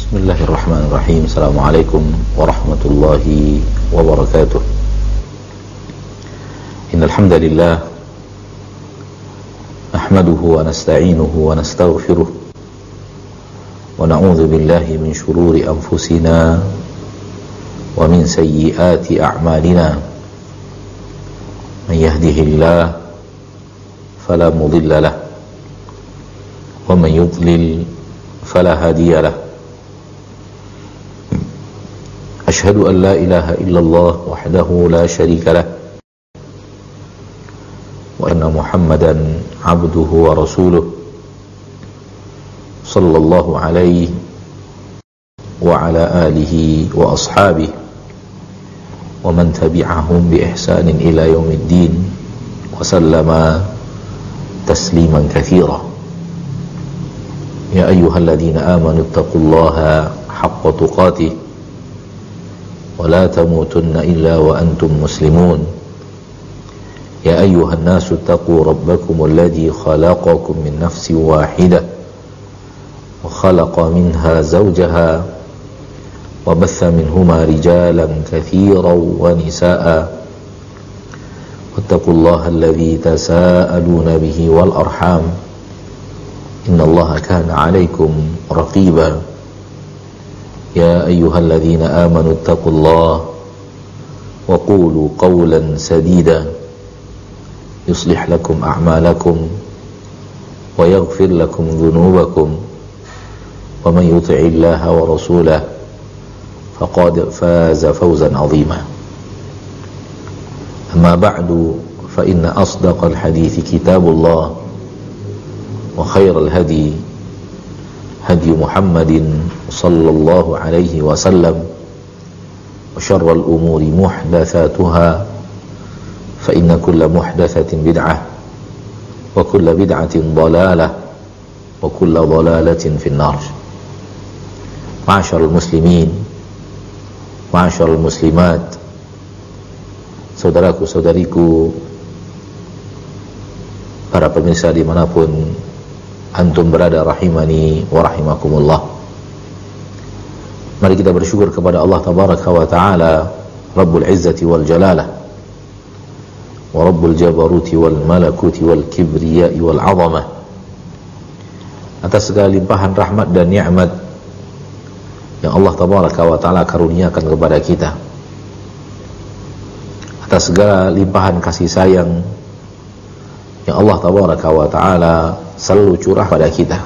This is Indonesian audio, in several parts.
Bismillahirrahmanirrahim. Assalamualaikum warahmatullahi wabarakatuh. Innal hamdalillah nahmaduhu wa nasta'inuhu wa nastaghfiruh wa na'udzu billahi min shururi anfusina wa min sayyiati a'malina. Man yahdihillahu fala mudilla lahu wa man yudlil fala hadiya lahu. Asyhadu an la ilaha illallah wahdahu la syarika lah wa anna Muhammadan abduhu wa rasuluh sallallahu alaihi wa ala alihi wa ashabihi wa man tabi'ahum bi ihsanin ila yaumiddin wa sallama tasliman katsira. Ya ayyuhalladzina amanu taqullaha haqqa tuqatih ولا تموتن إلا وأنتم مسلمون. يا أيها الناس اتقوا ربكم الذي خلقكم من نفس واحدة وخلق منها زوجها وبث منهما رجالا كثيرا ونساء واتقوا الله الذي تساءلون به والأرحام إن الله كان عليكم رقيبا. يا أيها الذين آمنوا اتقوا الله وقولوا قولا سديدا يصلح لكم أعمالكم ويغفر لكم ذنوبكم ومن يطع الله ورسوله فقد فاز فوزا عظيما. أما بعد فإن أصدق الحديث كتاب الله وخير الهدي هدي محمد صلى الله عليه وسلم وشر الأمور محدثاتها فإن كل محدثة بدعة وكل بدعة ضلالة وكل ضلالة في النار. معاشر المسلمين معاشر المسlimat, saudaraku-saudariku, para pemirsa dimanapun antum berada, rahimani wa rahimakumullah. Mari kita bersyukur kepada Allah tabaraka wa ta'ala, Rabbul Izzati wal Jalalah wa Rabbul Jabaruti wal Malakuti wal Kibriyai wal Azamah, atas segala limpahan rahmat dan nikmat yang Allah tabaraka wa ta'ala karuniakan kepada kita, atas segala limpahan kasih sayang yang Allah tabaraka wa ta'ala selalu curah pada kita.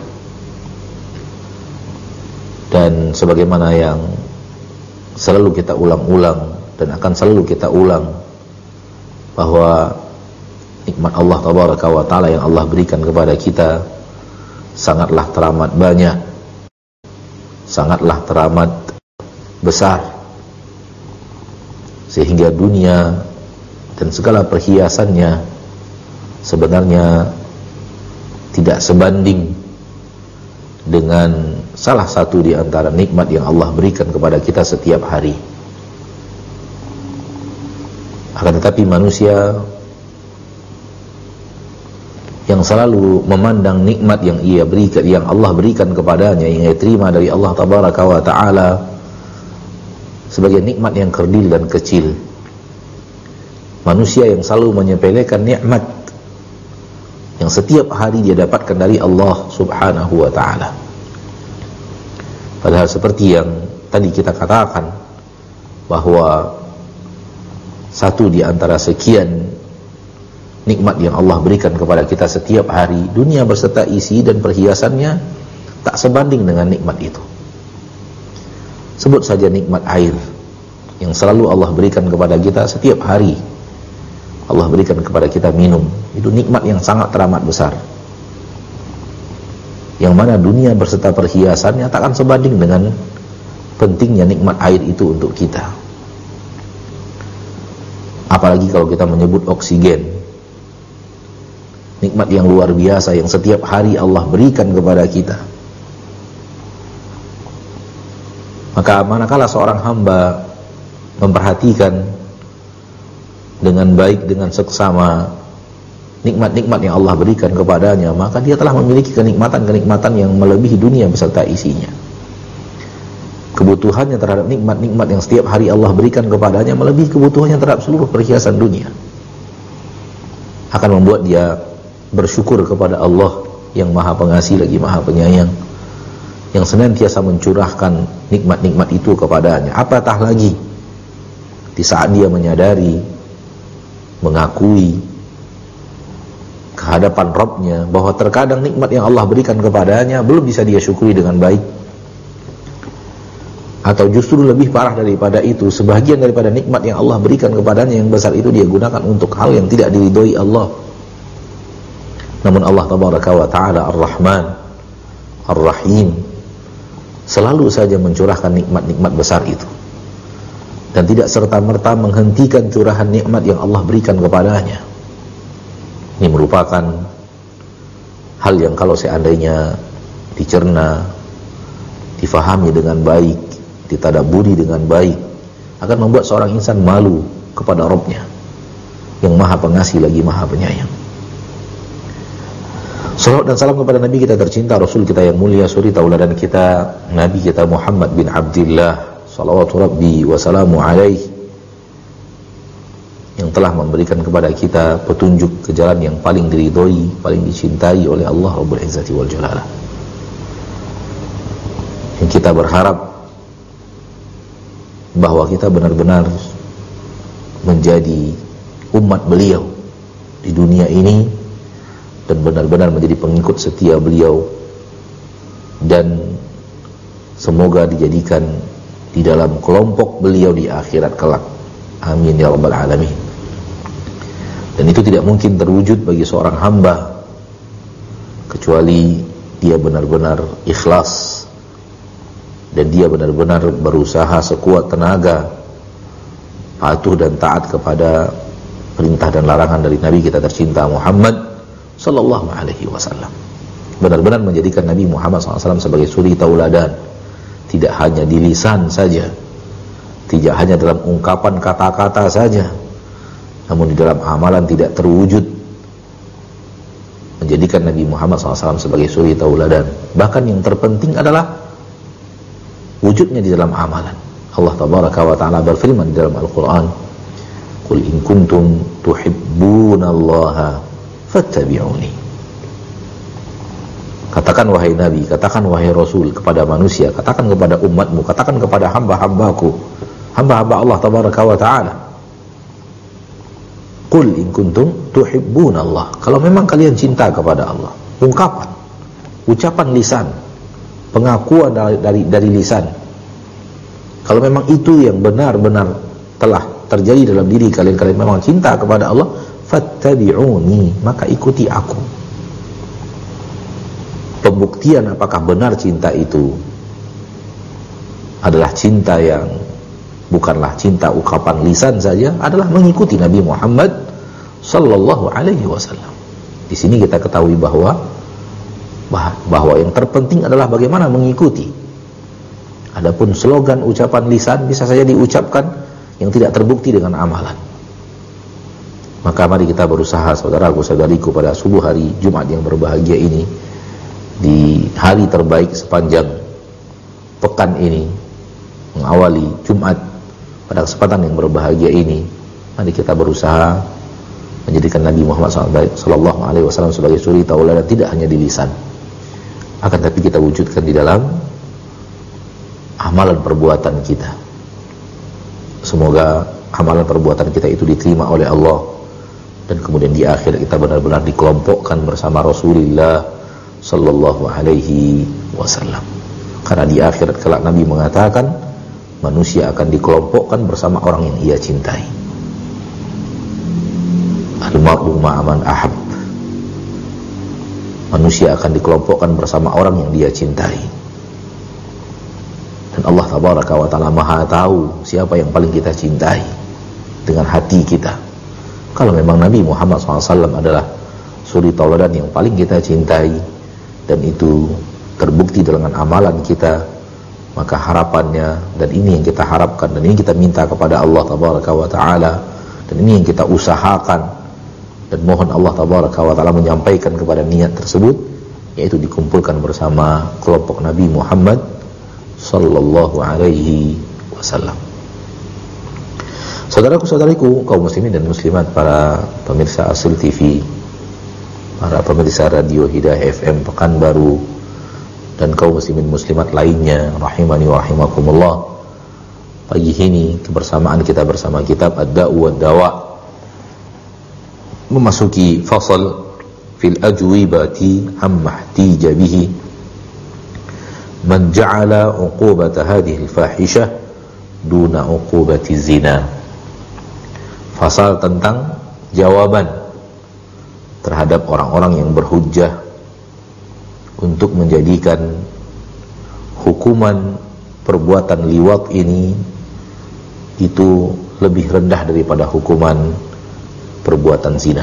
Dan sebagaimana yang selalu kita ulang-ulang dan akan selalu kita ulang, bahwa nikmat Allah tabaraka wa ta'ala yang Allah berikan kepada kita sangatlah teramat banyak, sangatlah teramat besar, sehingga dunia dan segala perhiasannya sebenarnya tidak sebanding dengan salah satu di antara nikmat yang Allah berikan kepada kita setiap hari. Akan tetapi manusia yang selalu memandang nikmat yang ia berikan, yang Allah berikan kepadanya, yang ia terima dari Allah tabaraka wa ta'ala, sebagai nikmat yang kerdil dan kecil. Manusia yang selalu menyepelekan nikmat yang setiap hari dia dapatkan dari Allah subhanahu wa ta'ala. Padahal seperti yang tadi kita katakan, bahwa satu di antara sekian nikmat yang Allah berikan kepada kita setiap hari, dunia berserta isi dan perhiasannya tak sebanding dengan nikmat itu. Sebut saja nikmat air yang selalu Allah berikan kepada kita setiap hari. Allah berikan kepada kita minum, itu nikmat yang sangat teramat besar, yang mana dunia berserta perhiasannya takkan sebanding dengan pentingnya nikmat air itu untuk kita. Apalagi kalau kita menyebut oksigen, nikmat yang luar biasa yang setiap hari Allah berikan kepada kita. Maka manakala seorang hamba memperhatikan dengan baik, dengan seksama nikmat-nikmat yang Allah berikan kepadanya, maka dia telah memiliki kenikmatan-kenikmatan yang melebihi dunia beserta isinya. kebutuhannya terhadap nikmat-nikmat yang setiap hari Allah berikan kepadanya melebihi kebutuhannya terhadap seluruh perhiasan dunia, akan membuat dia bersyukur kepada Allah yang Maha Pengasih lagi Maha Penyayang, yang senantiasa mencurahkan nikmat-nikmat itu kepadanya. Apatah lagi di saat dia menyadari, mengakui kehadapan Rabbnya bahwa terkadang nikmat yang Allah berikan kepadanya belum bisa dia syukuri dengan baik, atau justru lebih parah daripada itu, sebagian daripada nikmat yang Allah berikan kepadanya yang besar itu dia gunakan untuk hal yang tidak diridhoi Allah. Namun Allah tabaraka wa ta'ala Ar-Rahman Ar-Rahim selalu saja mencurahkan nikmat-nikmat besar itu, dan tidak serta-merta menghentikan curahan nikmat yang Allah berikan kepadanya. Ini merupakan hal yang kalau seandainya dicerna, difahami dengan baik, ditadaburi dengan baik, akan membuat seorang insan malu kepada Rabbnya yang Maha Pengasih lagi Maha Penyayang. Salawat dan salam kepada Nabi kita tercinta, Rasul kita yang mulia, suri tauladan kita, Nabi kita Muhammad bin Abdillah, salawatu Rabbi wa salamu alaihi, yang telah memberikan kepada kita petunjuk ke jalan yang paling diridhoi, paling dicintai oleh Allah Rabbul Izzati wal Jalalah. Yang kita berharap bahwa kita benar-benar menjadi umat beliau di dunia ini, dan benar-benar menjadi pengikut setia beliau, dan semoga dijadikan di dalam kelompok beliau di akhirat kelak. Amin ya rabbal alamin. Dan itu tidak mungkin terwujud bagi seorang hamba kecuali dia benar-benar ikhlas dan dia benar-benar berusaha sekuat tenaga patuh dan taat kepada perintah dan larangan dari Nabi kita tercinta Muhammad sallallahu alaihi wasallam. Benar-benar menjadikan Nabi Muhammad SAW sebagai suri tauladan, tidak hanya di lisan saja, tidak hanya dalam ungkapan kata-kata saja, namun di dalam amalan tidak terwujud. Menjadikan Nabi Muhammad SAW sebagai suri tauladan. Bahkan yang terpenting adalah wujudnya di dalam amalan. Allah tabaraka wa ta'ala berfirman di dalam Al-Quran, Qul in kuntum tuhibbunallaha fattabi'uni. Katakan wahai Nabi, katakan wahai Rasul kepada manusia, katakan kepada umatmu, katakan kepada hamba-hambaku, hamba-hamba Allah tabaraka wa ta'ala, Qul in kuntum tuhibbunallah, kalau memang kalian cinta kepada Allah. Ungkapan, ucapan lisan, pengakuan dari lisan. Kalau memang itu yang benar-benar telah terjadi dalam diri kalian, kalian memang cinta kepada Allah, fattabi'uni, maka ikuti aku. Pembuktian apakah benar cinta itu adalah cinta yang bukanlah cinta ungkapan lisan saja, adalah mengikuti Nabi Muhammad sallallahu alaihi wasallam. Di sini kita ketahui bahwa yang terpenting adalah bagaimana mengikuti. Adapun slogan ucapan lisan bisa saja diucapkan yang tidak terbukti dengan amalan. Maka mari kita berusaha, saudaraku saudariku, pada subuh hari Jumat yang berbahagia ini, di hari terbaik sepanjang pekan ini, mengawali Jumat pada kesempatan yang berbahagia ini, mari kita berusaha menjadikan Nabi Muhammad SAW sebagai suri tauladan, tidak hanya di lisan, akan tapi kita wujudkan di dalam amalan perbuatan kita. Semoga amalan perbuatan kita itu diterima oleh Allah, dan kemudian di akhir kita benar-benar dikelompokkan bersama Rasulullah sallallahu alaihi wasallam. Karena di akhirat kelak Nabi mengatakan manusia akan dikelompokkan bersama orang yang ia cintai. Al-mar'u ma'aman ahab. Manusia akan dikelompokkan bersama orang yang dia cintai. Dan Allah tabaraka wa ta'ala maha tahu siapa yang paling kita cintai dengan hati kita. Kalau memang Nabi Muhammad SAW adalah suri tauladan yang paling kita cintai, dan itu terbukti dengan amalan kita, maka harapannya, dan ini yang kita harapkan, dan ini kita minta kepada Allah tabaraka wa ta'ala, dan ini yang kita usahakan, dan mohon Allah tabaraka wa ta'ala menyampaikan kepada niat tersebut, yaitu dikumpulkan bersama kelompok Nabi Muhammad sallallahu alaihi wasallam. Saudaraku-saudariku, kaum muslimin dan muslimat, para pemirsa Asil TV, para pemirsa radio Hidayah FM Pekanbaru, dan kaum muslimin muslimat lainnya, rahimani wa rahimakumullah. Pagi ini kebersamaan kita bersama kitab Ad-Da'u wad-Dawa, memasuki fasal fil ajwibati amma ihtija bihi man ja'ala uqubata hadhihi al-fahishah duna uqubati zina. Fasal tentang jawaban terhadap orang-orang yang berhujjah untuk menjadikan hukuman perbuatan liwat ini itu lebih rendah daripada hukuman perbuatan zina.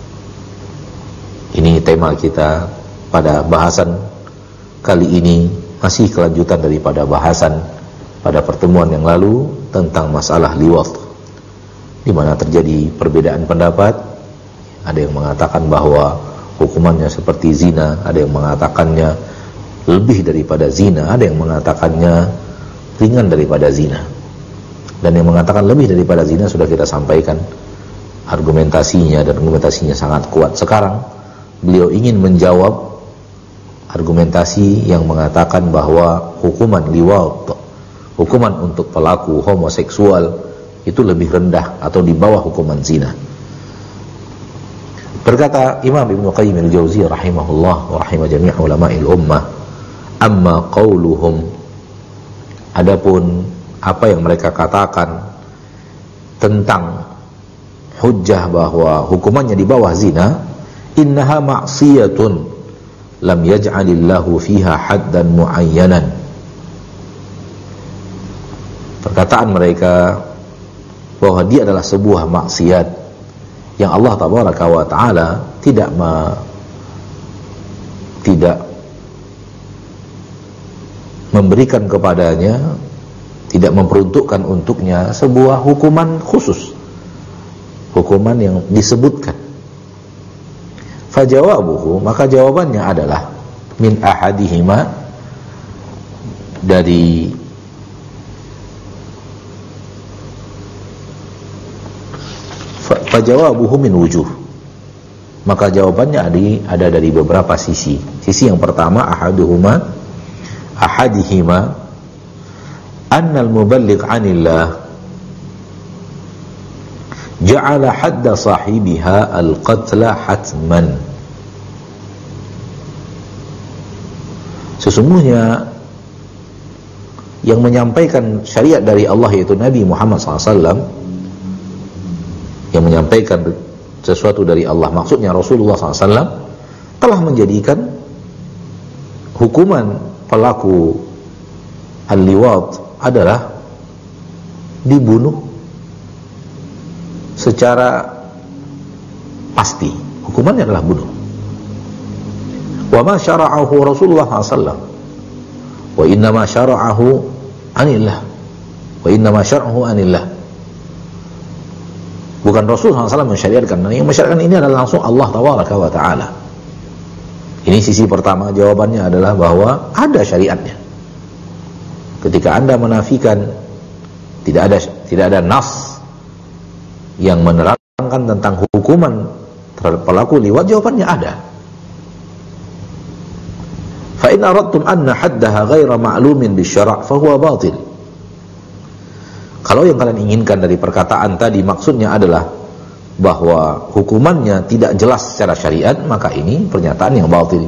Ini tema kita pada bahasan kali ini, masih kelanjutan daripada bahasan pada pertemuan yang lalu tentang masalah liwat, di mana terjadi perbedaan pendapat. Ada yang mengatakan bahwa hukumannya seperti zina, ada yang mengatakannya lebih daripada zina, ada yang mengatakannya ringan daripada zina. Dan yang mengatakan lebih daripada zina sudah kita sampaikan argumentasinya, dan argumentasinya sangat kuat. Sekarang beliau ingin menjawab argumentasi yang mengatakan bahwa hukuman liwat, hukuman untuk pelaku homoseksual itu lebih rendah atau di bawah hukuman zina. Berkata Imam Ibnu Qayyim al-Jauziyah rahimahullah wa rahimah jami' ulama'il ummah, amma qauluhum, adapun apa yang mereka katakan tentang hujjah bahwa hukumannya di bawah zina, innaha ma'siyatun lam yaj'alillahu fiha haddan muayyanan. Perkataan mereka bahwa dia adalah sebuah maksiat yang Allah tabaraka wa taala tidak memberikan kepadanya, tidak memperuntukkan untuknya sebuah hukuman khusus, hukuman yang disebutkan. Fajawabuhu, maka jawabannya adalah min ahadihima, dari fajawabuhu min wujuh, maka jawabannya ada dari beberapa sisi. Sisi yang pertama, ahadihima annal muballigh anillah ja'ala hadda sahibiha al-qatla hatman. Sesungguhnya yang menyampaikan syariat dari Allah, yaitu Nabi Muhammad SAW, yang menyampaikan sesuatu dari Allah, maksudnya Rasulullah SAW, telah menjadikan hukuman pelaku al-liwat adalah dibunuh secara pasti, hukumannya adalah bunuh. Wa ma syara'ahu Rasulullah SAW wa inna ma syara'ahu anillah, wa inna ma syara'ahu anillah. Bukan Rasulullah SAW mensyariatkan, yang mensyariatkan ini adalah langsung Allah tabaraka wa ta'ala. Ini sisi pertama. Jawabannya adalah bahwa ada syariatnya. Ketika Anda menafikan tidak ada nas yang menerangkan tentang hukuman terhadap pelaku liwat, jawabannya ada. Fa in aradtum anna haddaha ghaira ma'lumin bisyara' fa huwa batil. Kalau yang kalian inginkan dari perkataan tadi maksudnya adalah bahwa hukumannya tidak jelas secara syariat, maka ini pernyataan yang batil.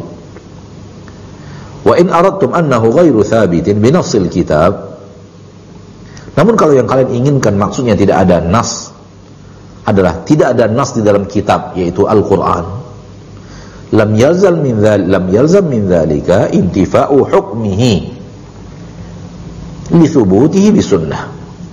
Wa in aradtum annahu ghairu thabitin bi nassil kitab. Namun kalau yang kalian inginkan maksudnya tidak ada nas, adalah tidak ada nas di dalam kitab, yaitu Al-Qur'an. Lam yalzam min dzalika intifa'u hukmihi li thubutihi bi sunnah.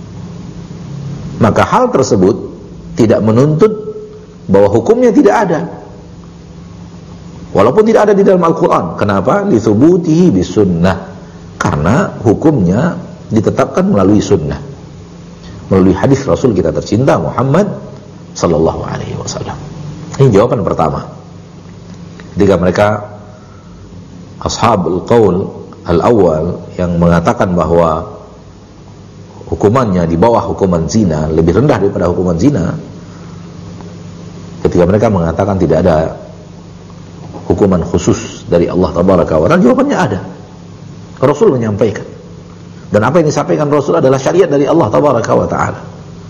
Maka hal tersebut tidak menuntut bahwa hukumnya tidak ada, walaupun tidak ada di dalam Al-Quran. Kenapa? Li thubutihi bi sunnah, karena hukumnya ditetapkan melalui sunnah, melalui hadis Rasul kita tercinta Muhammad sallallahu alaihi wasallam. Ini jawaban pertama. Ketika mereka ashabul qaul al-awwal yang mengatakan bahwa hukumannya di bawah hukuman zina, lebih rendah daripada hukuman zina, ketika mereka mengatakan tidak ada hukuman khusus dari Allah Tabaraka wa Ta'ala, jawabannya ada. Rasul menyampaikan, dan apa yang disampaikan Rasul adalah syariat dari Allah Tabaraka wa Ta'ala.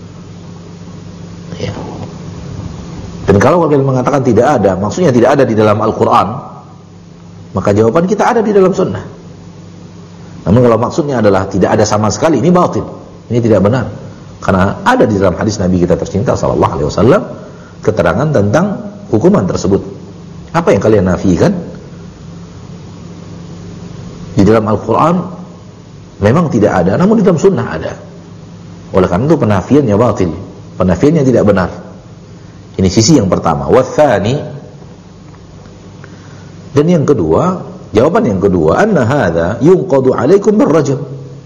Ya. Dan kalau kalian mengatakan tidak ada, maksudnya tidak ada di dalam Al-Quran, maka jawaban kita ada di dalam sunnah. Namun kalau maksudnya adalah tidak ada sama sekali, ini batil, ini tidak benar, karena ada di dalam hadis Nabi kita tercinta sallallahu alaihi wasallam keterangan tentang hukuman tersebut. Apa yang kalian nafikan? Di dalam Al-Quran memang tidak ada, namun di dalam sunnah ada. Oleh karena itu penafiannya batil, penafiannya tidak benar. Ini sisi yang pertama. Wathani, dan yang kedua, jawaban yang kedua, anna hadza yunqadu alaikum birrajm.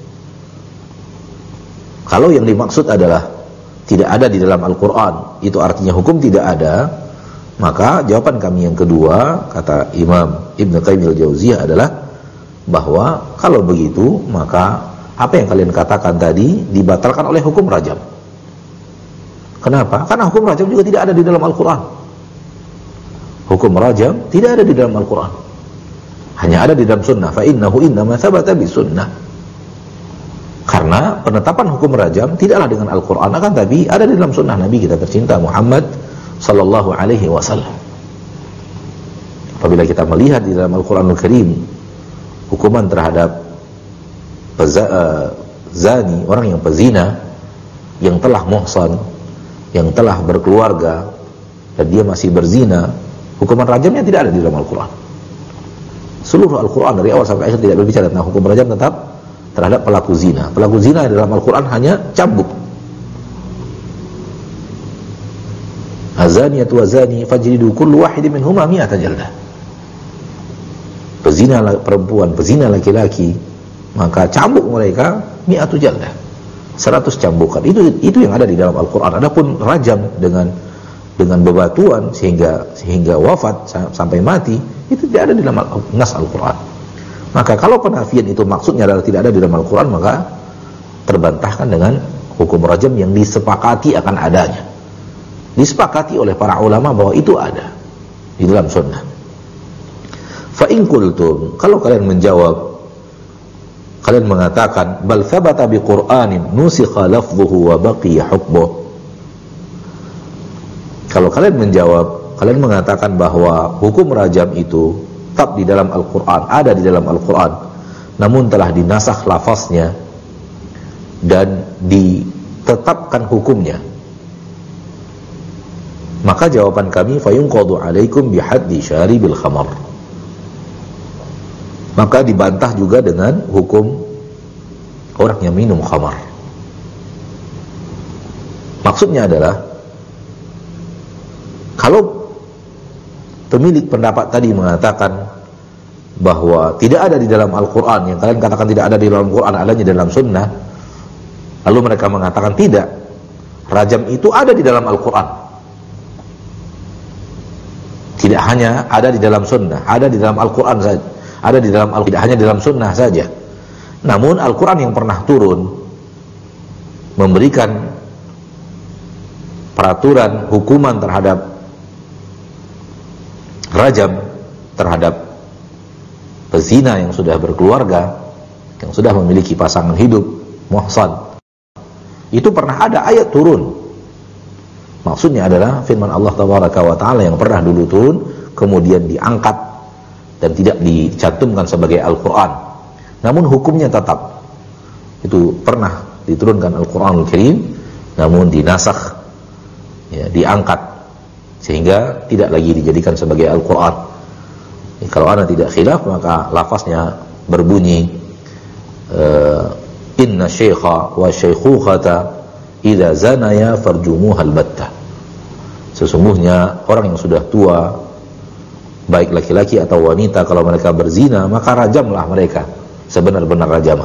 Kalau yang dimaksud adalah tidak ada di dalam Al-Quran, itu artinya hukum tidak ada, maka jawaban kami yang kedua, kata Imam Ibn Qayyim al-Jauziyah, adalah bahwa kalau begitu, maka apa yang kalian katakan tadi dibatalkan oleh hukum rajam. Kenapa? Karena hukum rajam juga tidak ada di dalam Al-Quran. Hukum rajam tidak ada di dalam Al-Quran, hanya ada di dalam sunnah. Fa innahu innama thabata bi sunnah. Karena penetapan hukum rajam tidaklah dengan Al-Quran, akan tapi ada di dalam sunnah Nabi kita tercinta Muhammad sallallahu alaihi wasallam. Apabila kita melihat di dalam Al-Quranul Karim hukuman terhadap zani, orang yang pezina, yang telah muhsan, yang telah berkeluarga dan dia masih berzina, hukuman rajamnya tidak ada di dalam Al-Quran. Seluruh Al-Quran dari awal sampai akhir tidak berbicara tentang hukum rajam tetap terhadap pelaku zina. Pelaku zina dalam Al-Quran hanya cambuk. Azaniyatu wazani fajridu kullu wahidin minhuma mi'ata jaldah. Pezina perempuan, pezina laki-laki, maka cambuk mereka mi'atu jaldah, 100 cambukan. Itu yang ada di dalam Al-Quran. Adapun rajam dengan bebatuan sehingga wafat sampai mati, itu tidak ada di dalam nas Al-Quran. Maka kalau penafian itu maksudnya adalah tidak ada di dalam Al-Quran, maka terbantahkan dengan hukum rajam yang disepakati akan adanya, disepakati oleh para ulama bahwa itu ada di dalam sunnah. Fa in qultum, kalau kalian menjawab, kalian mengatakan bal thabata bi Qur'anin nusikha lafdhuhu wa baqiya hukmuh. Kalau kalian menjawab, kalian mengatakan bahwa hukum rajam itu tetap di dalam Al-Quran, ada di dalam Al-Quran, namun telah dinasakh lafaznya dan ditetapkan hukumnya, maka jawaban kami fayunqadu alaikum bihaddi syaribil khamar, maka dibantah juga dengan hukum orang yang minum khamar. Maksudnya adalah, kalau pemilik pendapat tadi mengatakan bahwa tidak ada di dalam Al-Quran, yang kalian katakan tidak ada di dalam Al-Quran, adanya dalam sunnah, lalu mereka mengatakan tidak, rajam itu ada di dalam Al-Quran, tidak hanya ada di dalam sunnah, ada di dalam Al-Quran saja, ada di dalam Al-Quran, tidak hanya di dalam sunnah saja. Namun Al-Quran yang pernah turun memberikan peraturan hukuman terhadap rajam terhadap pezina yang sudah berkeluarga, yang sudah memiliki pasangan hidup muhsan, itu pernah ada ayat turun. Maksudnya adalah firman Allah Tabaraka wa Ta'ala yang pernah dulu turun kemudian diangkat dan tidak dicantumkan sebagai Al-Quran, namun hukumnya tetap. Itu pernah diturunkan Al-Quranul Karim, namun dinasakh, ya, diangkat sehingga tidak lagi dijadikan sebagai Al-Quran. Kalau ana tidak khilaf, maka lafaznya berbunyi inna syaikha wa syaikhukata idza zanaya farjumuhal batta. Sesungguhnya orang yang sudah tua, baik laki-laki atau wanita, kalau mereka berzina, maka rajamlah mereka sebenar-benar rajaman.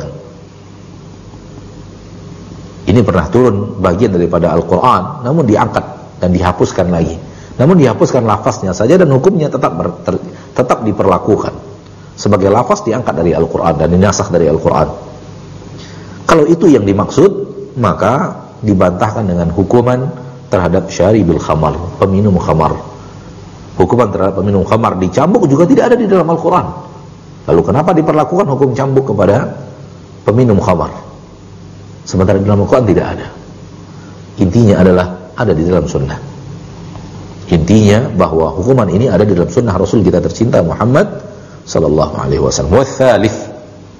Ini pernah turun bagian daripada Al-Quran, namun diangkat dan dihapuskan lagi. Namun dihapuskan lafaznya saja dan hukumnya tetap diperlakukan. sebagai lafaz diangkat dari Al-Quran dan dinasakh dari Al-Quran. Kalau itu yang dimaksud, maka dibantahkan dengan hukuman terhadap syaribil khamar, peminum khamar. Hukuman terhadap peminum khamar dicambuk juga tidak ada di dalam Al-Quran. Lalu kenapa diperlakukan hukum cambuk kepada peminum khamar, sementara di dalam Al-Quran tidak ada? Intinya adalah ada di dalam sunnah. Intinya bahwa hukuman ini ada di dalam sunnah Rasul kita tercinta Muhammad sallallahu alaihi wasallam. Watsalits,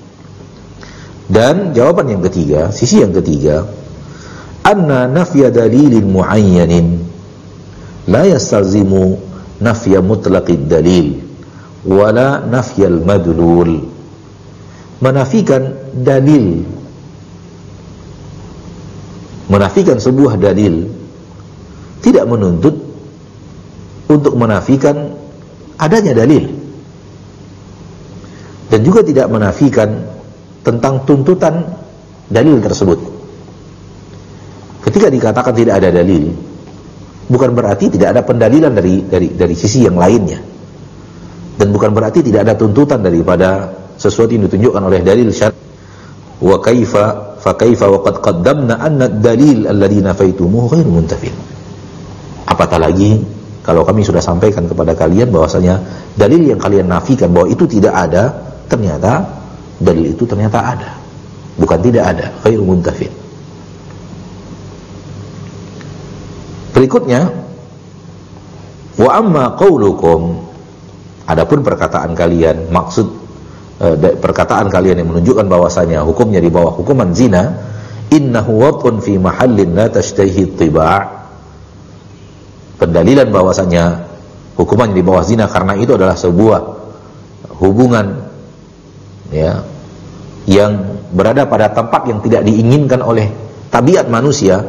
dan jawaban yang ketiga, sisi yang ketiga, anna nafya dalilin muayyanin la yastalzimu nafya mutlaqid dalil wala nafyal madlul. Menafikan dalil, menafikan sebuah dalil tidak menuntut untuk menafikan adanya dalil, dan juga tidak menafikan tentang tuntutan dalil tersebut. Ketika dikatakan tidak ada dalil, bukan berarti tidak ada pendalilan dari sisi yang lainnya, dan bukan berarti tidak ada tuntutan daripada sesuatu yang ditunjukkan oleh dalil syar'i. Wa kaifa fa kaifa wa qad qaddamna anna ad-dalil alladhi nafaitumuhu ghairu muntafin. Apatah lagi kalau kami sudah sampaikan kepada kalian bahwasanya dalil yang kalian nafikan bahwa itu tidak ada, ternyata dalil itu ternyata ada, bukan tidak ada, ghairu muntafin. Berikutnya, wa amma qaulukum, adapun perkataan kalian, maksud perkataan kalian yang menunjukkan bahwasanya hukumnya di bawah hukuman zina, innahu watun fi mahallin la tashtahi tiba', pendalilan bahwasanya hukuman di bawah zina karena itu adalah sebuah hubungan ya yang berada pada tempat yang tidak diinginkan oleh tabiat manusia.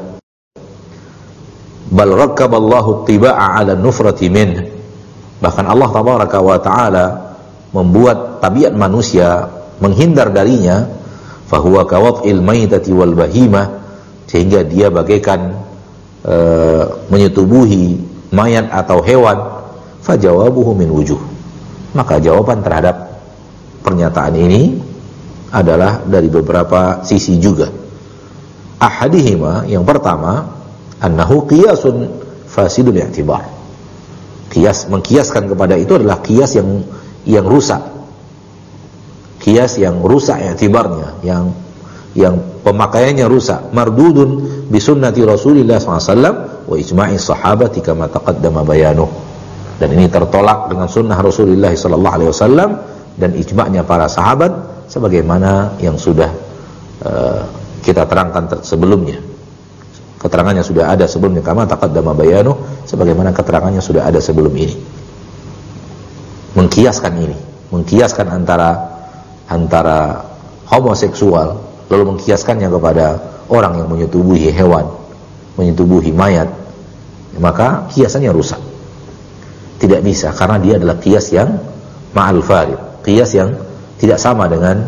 Bal rakkaballahu tiba'a 'ala nufrati min, bahkan Allah tabaraka wa taala membuat tabiat manusia menghindar darinya, fahuwa kawat'il maitati wal bahimah, sehingga dia bagaikan menyetubuhi mayat atau hewan. Fajawabuhu min wujuh, maka jawaban terhadap pernyataan ini adalah dari beberapa sisi juga. Ahadihima, yang pertama, annahu qiyasun fasidul i'tibar. Qiyas, mengkiaskan kepada itu adalah qiyas yang rusak. Qiyas yang rusak i'tibarnya, yang pemakaiannya rusak. Mardudun bi sunnati Rasulillah SAW wa ijma'i sahabati kama taqaddama bayanuh. Dan ini tertolak dengan sunnah Rasulullah SAW dan ijma'nya para sahabat sebagaimana yang sudah kita terangkan sebelumnya. Keterangannya sudah ada sebelumnya, kama taqaddama bayanuh, sebagaimana keterangannya sudah ada sebelum ini. Mengkiaskan ini, mengkiaskan antara homoseksual, lalu mengkiaskannya kepada orang yang menyetubuhi hewan, menyetubuhi mayat, maka kiasannya rusak. Tidak bisa, karena dia adalah kias yang ma'al farid, kias yang tidak sama dengan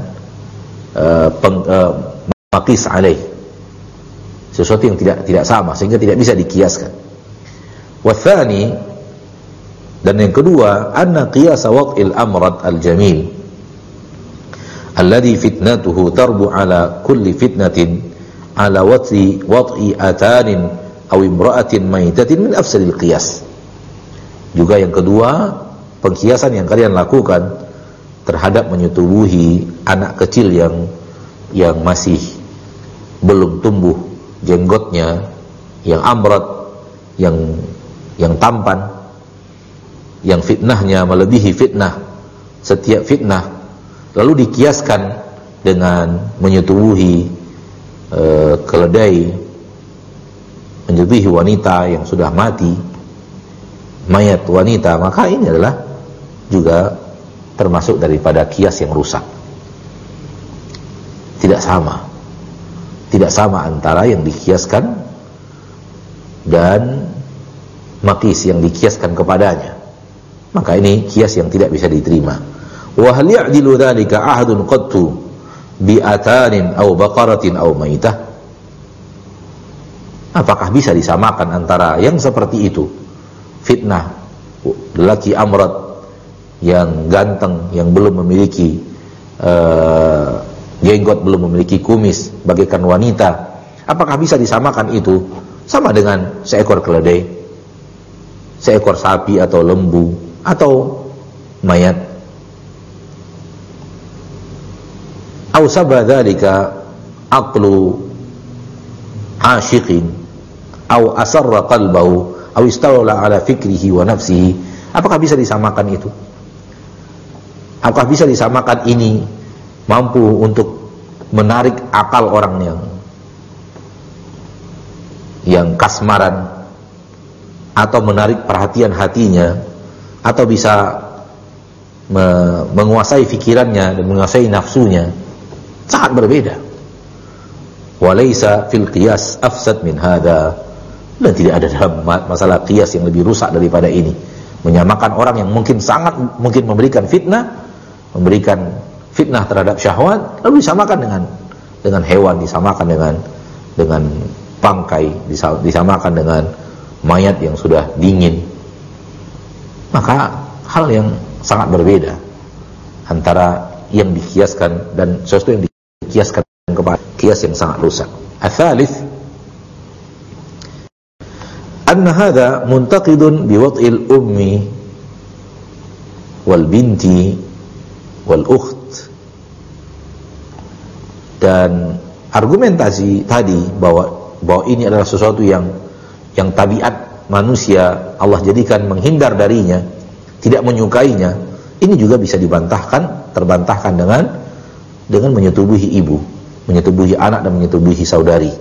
maqis alaih, sesuatu yang tidak sama, sehingga tidak bisa dikiaskan. Wathani, dan yang kedua, anna qiyasa waq'il amrad al-jamil alladhi fitnatuhu tarbu ala kulli fitnatin ala wat'i atanin aw imra'atin maitatin min afsadil qiyas. Juga yang kedua, pengkiasan yang kalian lakukan terhadap menyetubuhi anak kecil yang masih belum tumbuh jenggotnya, yang amrat, yang tampan, yang fitnahnya melebihi fitnah setiap fitnah, lalu dikiaskan dengan menyetubuhi keledai, menyetubuhi wanita yang sudah mati, mayat wanita, maka ini adalah juga termasuk daripada kias yang rusak. Tidak sama antara yang dikiaskan dan makis yang dikiaskan kepadanya. Maka ini kias yang tidak bisa diterima. Wa hal ya'dilu dzalika ahadun qattu bi atanin aw baqaratin aw maitah? Apakah bisa disamakan antara yang seperti itu, fitnah lelaki amrat yang ganteng, yang belum memiliki jenggot, belum memiliki kumis, bagaikan wanita, apakah bisa disamakan itu sama dengan seekor keledai, seekor sapi atau lembu atau mayat? Aw sabadzalika aqlu ashiqin aw asarra qalbahu aw istawla ala fikrihi wa nafsihi. Apakah bisa disamakan itu? Apakah bisa disamakan ini mampu untuk menarik akal orang yang kasmaran, atau menarik perhatian hatinya, atau bisa menguasai fikirannya dan menguasai nafsunya? Sangat berbeda. Walaysa fil qiyas afsad min hadha. Dan tidak ada dalam masalah qiyas yang lebih rusak daripada ini. Menyamakan orang yang mungkin sangat mungkin memberikan fitnah terhadap syahwat, lalu disamakan dengan hewan, disamakan dengan bangkai, disamakan dengan mayat yang sudah dingin. Maka hal yang sangat berbeda antara yang dikiaskan dan sesuatu yang dikiaskan kepada kias yang sangat rusak. Ats-tsalits anna hadha muntaqidun biwad'il ummi wal binti wal ukht. Dan argumentasi tadi bahwa ini adalah sesuatu yang tabiat manusia Allah jadikan menghindar darinya, tidak menyukainya, ini juga bisa terbantahkan dengan menyetubuhi ibu, menyetubuhi anak dan menyetubuhi saudari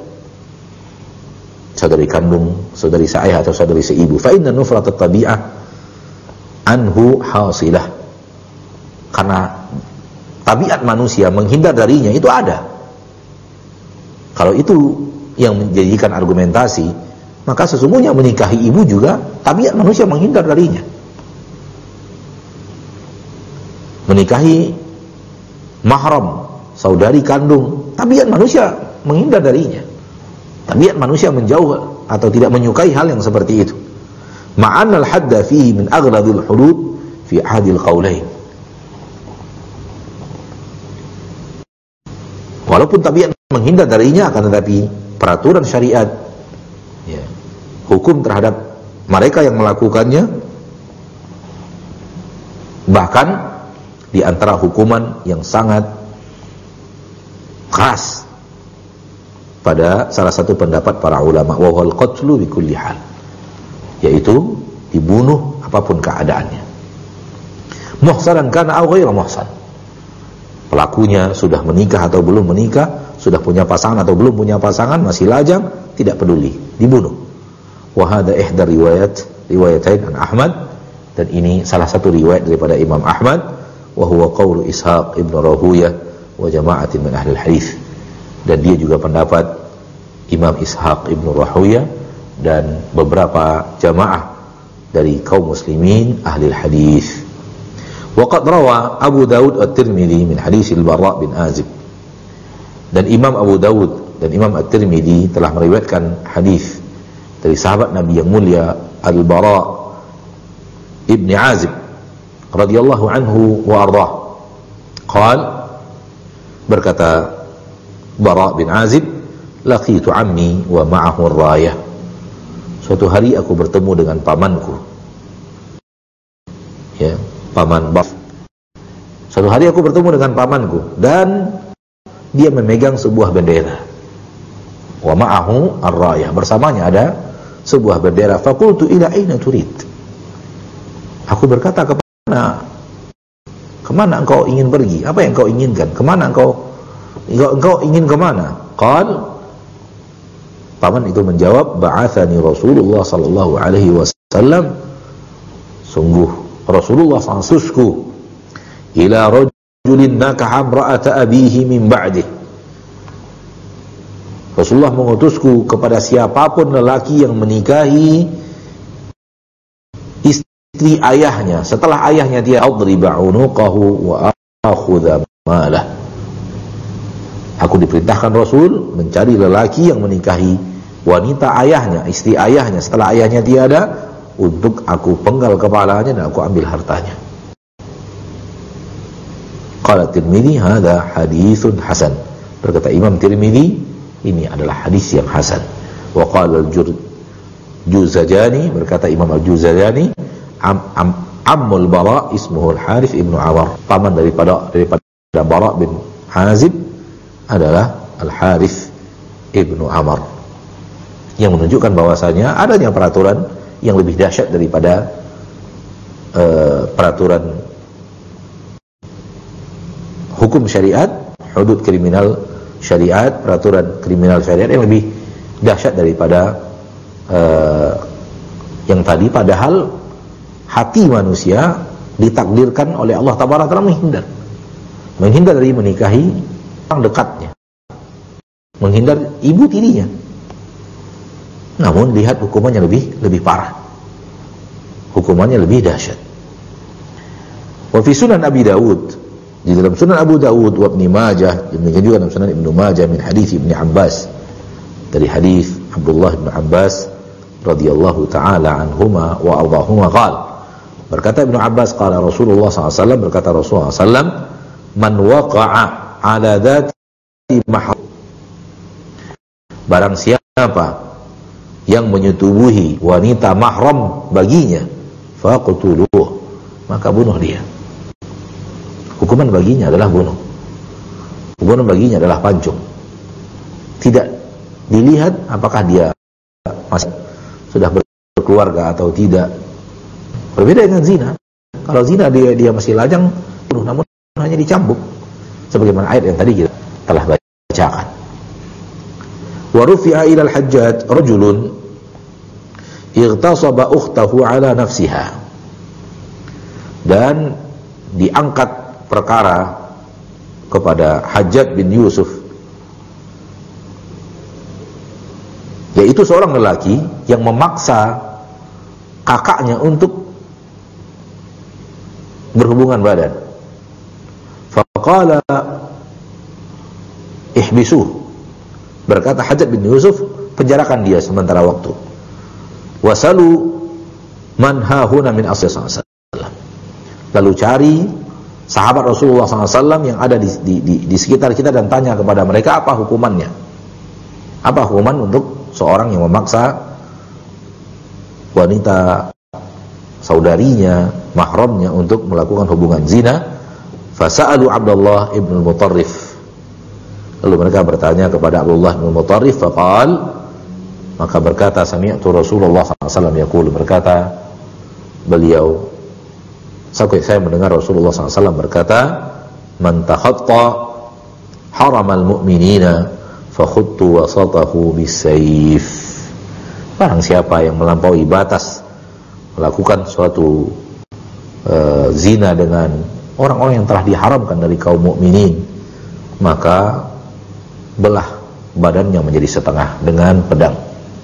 kandung, saudari seayah atau saudari seibu. Fa inna nufrat at-tabi'ah anhu hasilah. Karena tabiat manusia menghindar darinya itu ada. Kalau itu yang menjadikan argumentasi, maka sesungguhnya menikahi ibu juga tabiat manusia menghindar darinya. Menikahi mahram, saudari kandung, tabiat manusia menghindar darinya. Tabiat manusia menjauh atau tidak menyukai hal yang seperti itu. Ma'anal hadda fihi min aghladil hudud fi ahadil qawlain. Walaupun tabiat menghindar darinya, akan tetapi peraturan syariat, hukum terhadap mereka yang melakukannya, bahkan di antara hukuman yang sangat keras pada salah satu pendapat para ulama, wa huwal qatlu bi kulli hal, yaitu dibunuh apapun keadaannya, muhsanan kana aw ghairu muhsan. Pelakunya sudah menikah atau belum menikah, sudah punya pasangan atau belum punya pasangan, masih lajang, tidak peduli, dibunuh. Wa hadha ihda riwayatain an Ahmad, dan ini salah satu riwayat daripada Imam Ahmad, wa huwa qaulu Ishaq ibn Rahuyah wa jama'atin min ahli hadis. Dan dia juga pendapat Imam Ishaq ibn Rahuyah dan beberapa jamaah dari kaum muslimin ahli hadis. Waqad rawa Abu Dawud At-Tirmidzi min hadis Al-Bara' bin Azib. Dan Imam Abu Dawud dan Imam At-Tirmidzi telah meriwayatkan hadis dari sahabat Nabi yang mulia Al-Bara' ibn Azib radhiyallahu anhu wa ardhah. Berkata Bara' bin Azib, laqitu ammi wa ma'ahu ar-rayah. Suatu hari aku bertemu dengan pamanku, paman baf. Suatu hari aku bertemu dengan pamanku dan dia memegang sebuah bendera. Wa ma'ahu ar-rayah, bersamanya ada sebuah bendera. Faqultu ila aina turid? Aku berkata, kemana engkau ingin pergi? Apa yang engkau inginkan? Kemana engkau ingin kemana? Paman itu menjawab, ba'athani Rasulullah sallallahu alaihi wasallam, sungguh Rasulullah SAW ila rajulin nakaha imra'ata abihi min ba'dih. Rasulullah mengutusku kepada siapapun lelaki yang menikahi istri ayahnya setelah ayahnya, dia adriba unuqahu wa akhudha malah. Aku diperintahkan Rasul mencari lelaki yang menikahi wanita ayahnya, istri ayahnya setelah ayahnya tiada, untuk aku penggal kepalanya dan aku ambil hartanya. Qala Tirmidzi hadza haditsun hasan. Berkata Imam Tirmidzi, ini adalah hadis yang hasan. Wa qala al-Juzajani, berkata Imam al-Juzajani, Ammul Bara ismuhu al-Harith ibnu Amr, paman daripada Bara bin Hazib adalah al-Harith ibnu Amr, yang menunjukkan bahwasanya adanya peraturan yang lebih dahsyat daripada peraturan hukum syariat, hudud kriminal syariat, peraturan kriminal syariat yang lebih dahsyat daripada yang tadi. Padahal hati manusia ditakdirkan oleh Allah Tabaraka Ta'ala menghindar dari menikahi orang dekatnya, menghindar ibu tirinya. Namun lihat hukumannya lebih parah, hukumannya lebih dahsyat. Wa fi Sunan Abi Dawud, di dalam Sunan Abu Dawud wa Ibnu Majah, demikian juga dalam Sunan Ibnu Majah min hadis Ibnu Abbas, dari hadis Abdullah bin Abbas radhiyallahu taala anhuma wa ardahuma qala, berkata Ibnu Abbas, qala Rasulullah SAW, berkata Rasulullah SAW, man waqa'a ala dzati mahram, barang siapa yang menyetubuhi wanita mahram baginya, faqtuluh, maka bunuh dia. Hukuman baginya adalah bunuh. Hukuman baginya adalah pancung. Tidak dilihat apakah dia masih sudah berkeluarga atau tidak. Berbeda dengan zina. Kalau zina dia masih lajang, bunuh, namun hanya dicambuk, sebagaimana ayat yang tadi kita telah bacakan. Wa rufi'a ila al-Hajjaj rajulun ightasaba ukhtahu ala nafsiha, dan diangkat perkara kepada Hajjaj bin Yusuf, yaitu seorang lelaki yang memaksa kakaknya untuk berhubungan badan. Faqala ihbisuh, berkata Hajjaj bin Yusuf, penjarakan dia sementara waktu. Wasalu man hahuna min asy sallallahu, lalu cari sahabat Rasulullah SAW yang ada di sekitar kita dan tanya kepada mereka apa hukumannya, apa hukuman untuk seorang yang memaksa wanita saudarinya, mahramnya, untuk melakukan hubungan zina. Fasa'alu Abdullah ibn al-Mutarrif, lalu mereka bertanya kepada Abdullah ibn al-Mutarrif. Faqal, maka berkata, sami'tu Rasulullah SAW yaqul, berkata beliau, saya mendengar Rasulullah SAW berkata, man takhatta haramal mu'minina fakhuttu wasatahu bisayf, barang siapa yang melampaui batas, melakukan suatu zina dengan orang-orang yang telah diharamkan dari kaum mukminin, maka belah badannya menjadi setengah dengan pedang.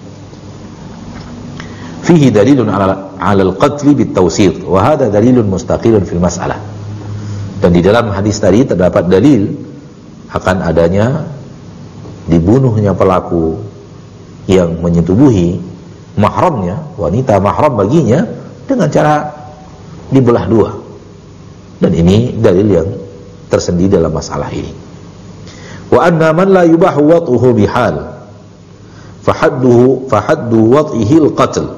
Fihi dalilun ala al-qatl bit-tawsit, wa hadha dalilun mustaqilun fil mas'alah. Dan di dalam hadis tadi terdapat dalil akan adanya dibunuhnya pelaku yang menyetubuhi mahramnya, wanita mahram baginya, dengan cara dibelah dua. Dan ini dalil yang tersendiri dalam masalah ini. Wa anna man la yubahu wat'uhu bihal fahaddu wat'ihi al-qatl,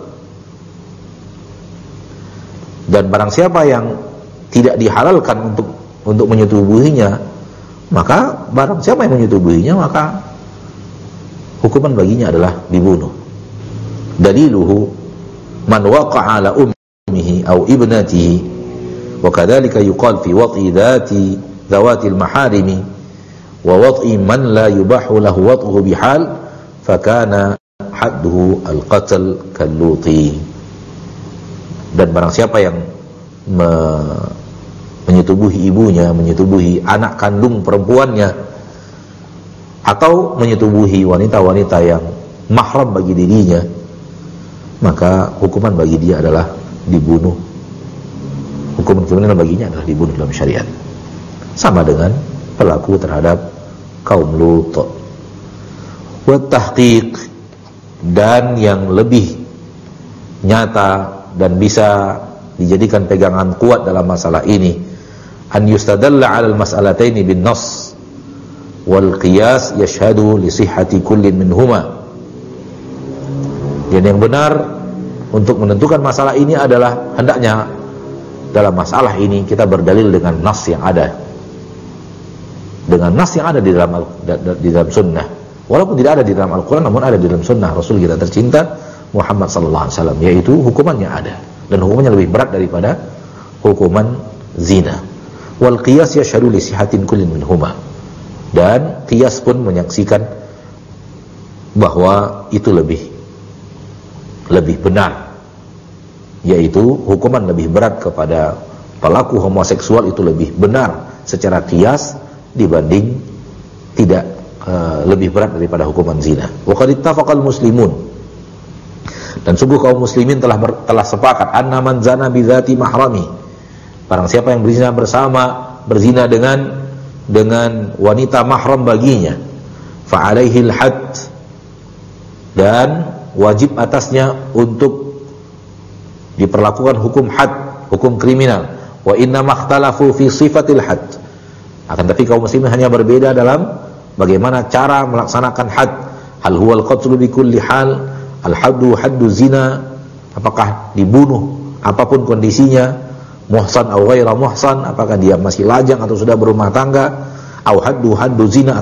dan barang siapa yang tidak dihalalkan untuk menyetubuhinya, maka barang siapa yang menyetubuhinya, maka hukuman baginya adalah dibunuh. Daliluhu man waqa'a ala ummihi aw ibnatihi, wa kadzalika yuqal fi wat'i dhawatil maharimi wa wat'i man la yubahu lahu wat'uhu bihal fakana hadduhu al-qatl kalluti. Dan barang siapa yang menyetubuhi ibunya, menyetubuhi anak kandung perempuannya, atau menyetubuhi wanita-wanita yang mahram bagi dirinya, maka hukuman bagi dia adalah dibunuh. Hukuman kriminal baginya adalah dibunuh dalam syariat, sama dengan pelaku terhadap kaum Lut. Wa tahqiq, dan yang lebih nyata dan bisa dijadikan pegangan kuat dalam masalah ini an yustadalla 'ala al-mas'alataini bin nass wal qiyas yashhadu li sihhati kullin minhuma. Dan yang benar untuk menentukan masalah ini adalah hendaknya dalam masalah ini kita berdalil dengan nas yang ada, dengan nas yang ada di dalam sunnah, walaupun tidak ada di dalam Al-Quran, namun ada di dalam sunnah Rasul kita tercinta Muhammad sallallahu alaihi wasallam, yaitu hukumannya ada dan hukumannya lebih berat daripada hukuman zina. Wal qiyas yashhadu li sihhatin kullin minhuma, dan qiyas pun menyaksikan bahwa itu lebih benar, yaitu hukuman lebih berat kepada pelaku homoseksual itu lebih benar secara qiyas dibanding tidak lebih berat daripada hukuman zina. Wa qad ittafaqal muslimun, dan sungguh kaum muslimin telah sepakat anna man zana bi dzati mahrami, barang siapa yang berzina dengan wanita mahram baginya, fa alaihil hadd, dan wajib atasnya untuk diperlakukan hukum had, hukum kriminal. Wa inna makhtalafu fi sifatil had, akan tapi kaum muslimin hanya berbeda dalam bagaimana cara melaksanakan had. Hal huwal qatlu bi kulli hal, al haddu haddu zina, apakah dibunuh apapun kondisinya, muhsan atau ghaira muhsan, apakah dia masih lajang atau sudah berumah tangga, au haddu zina,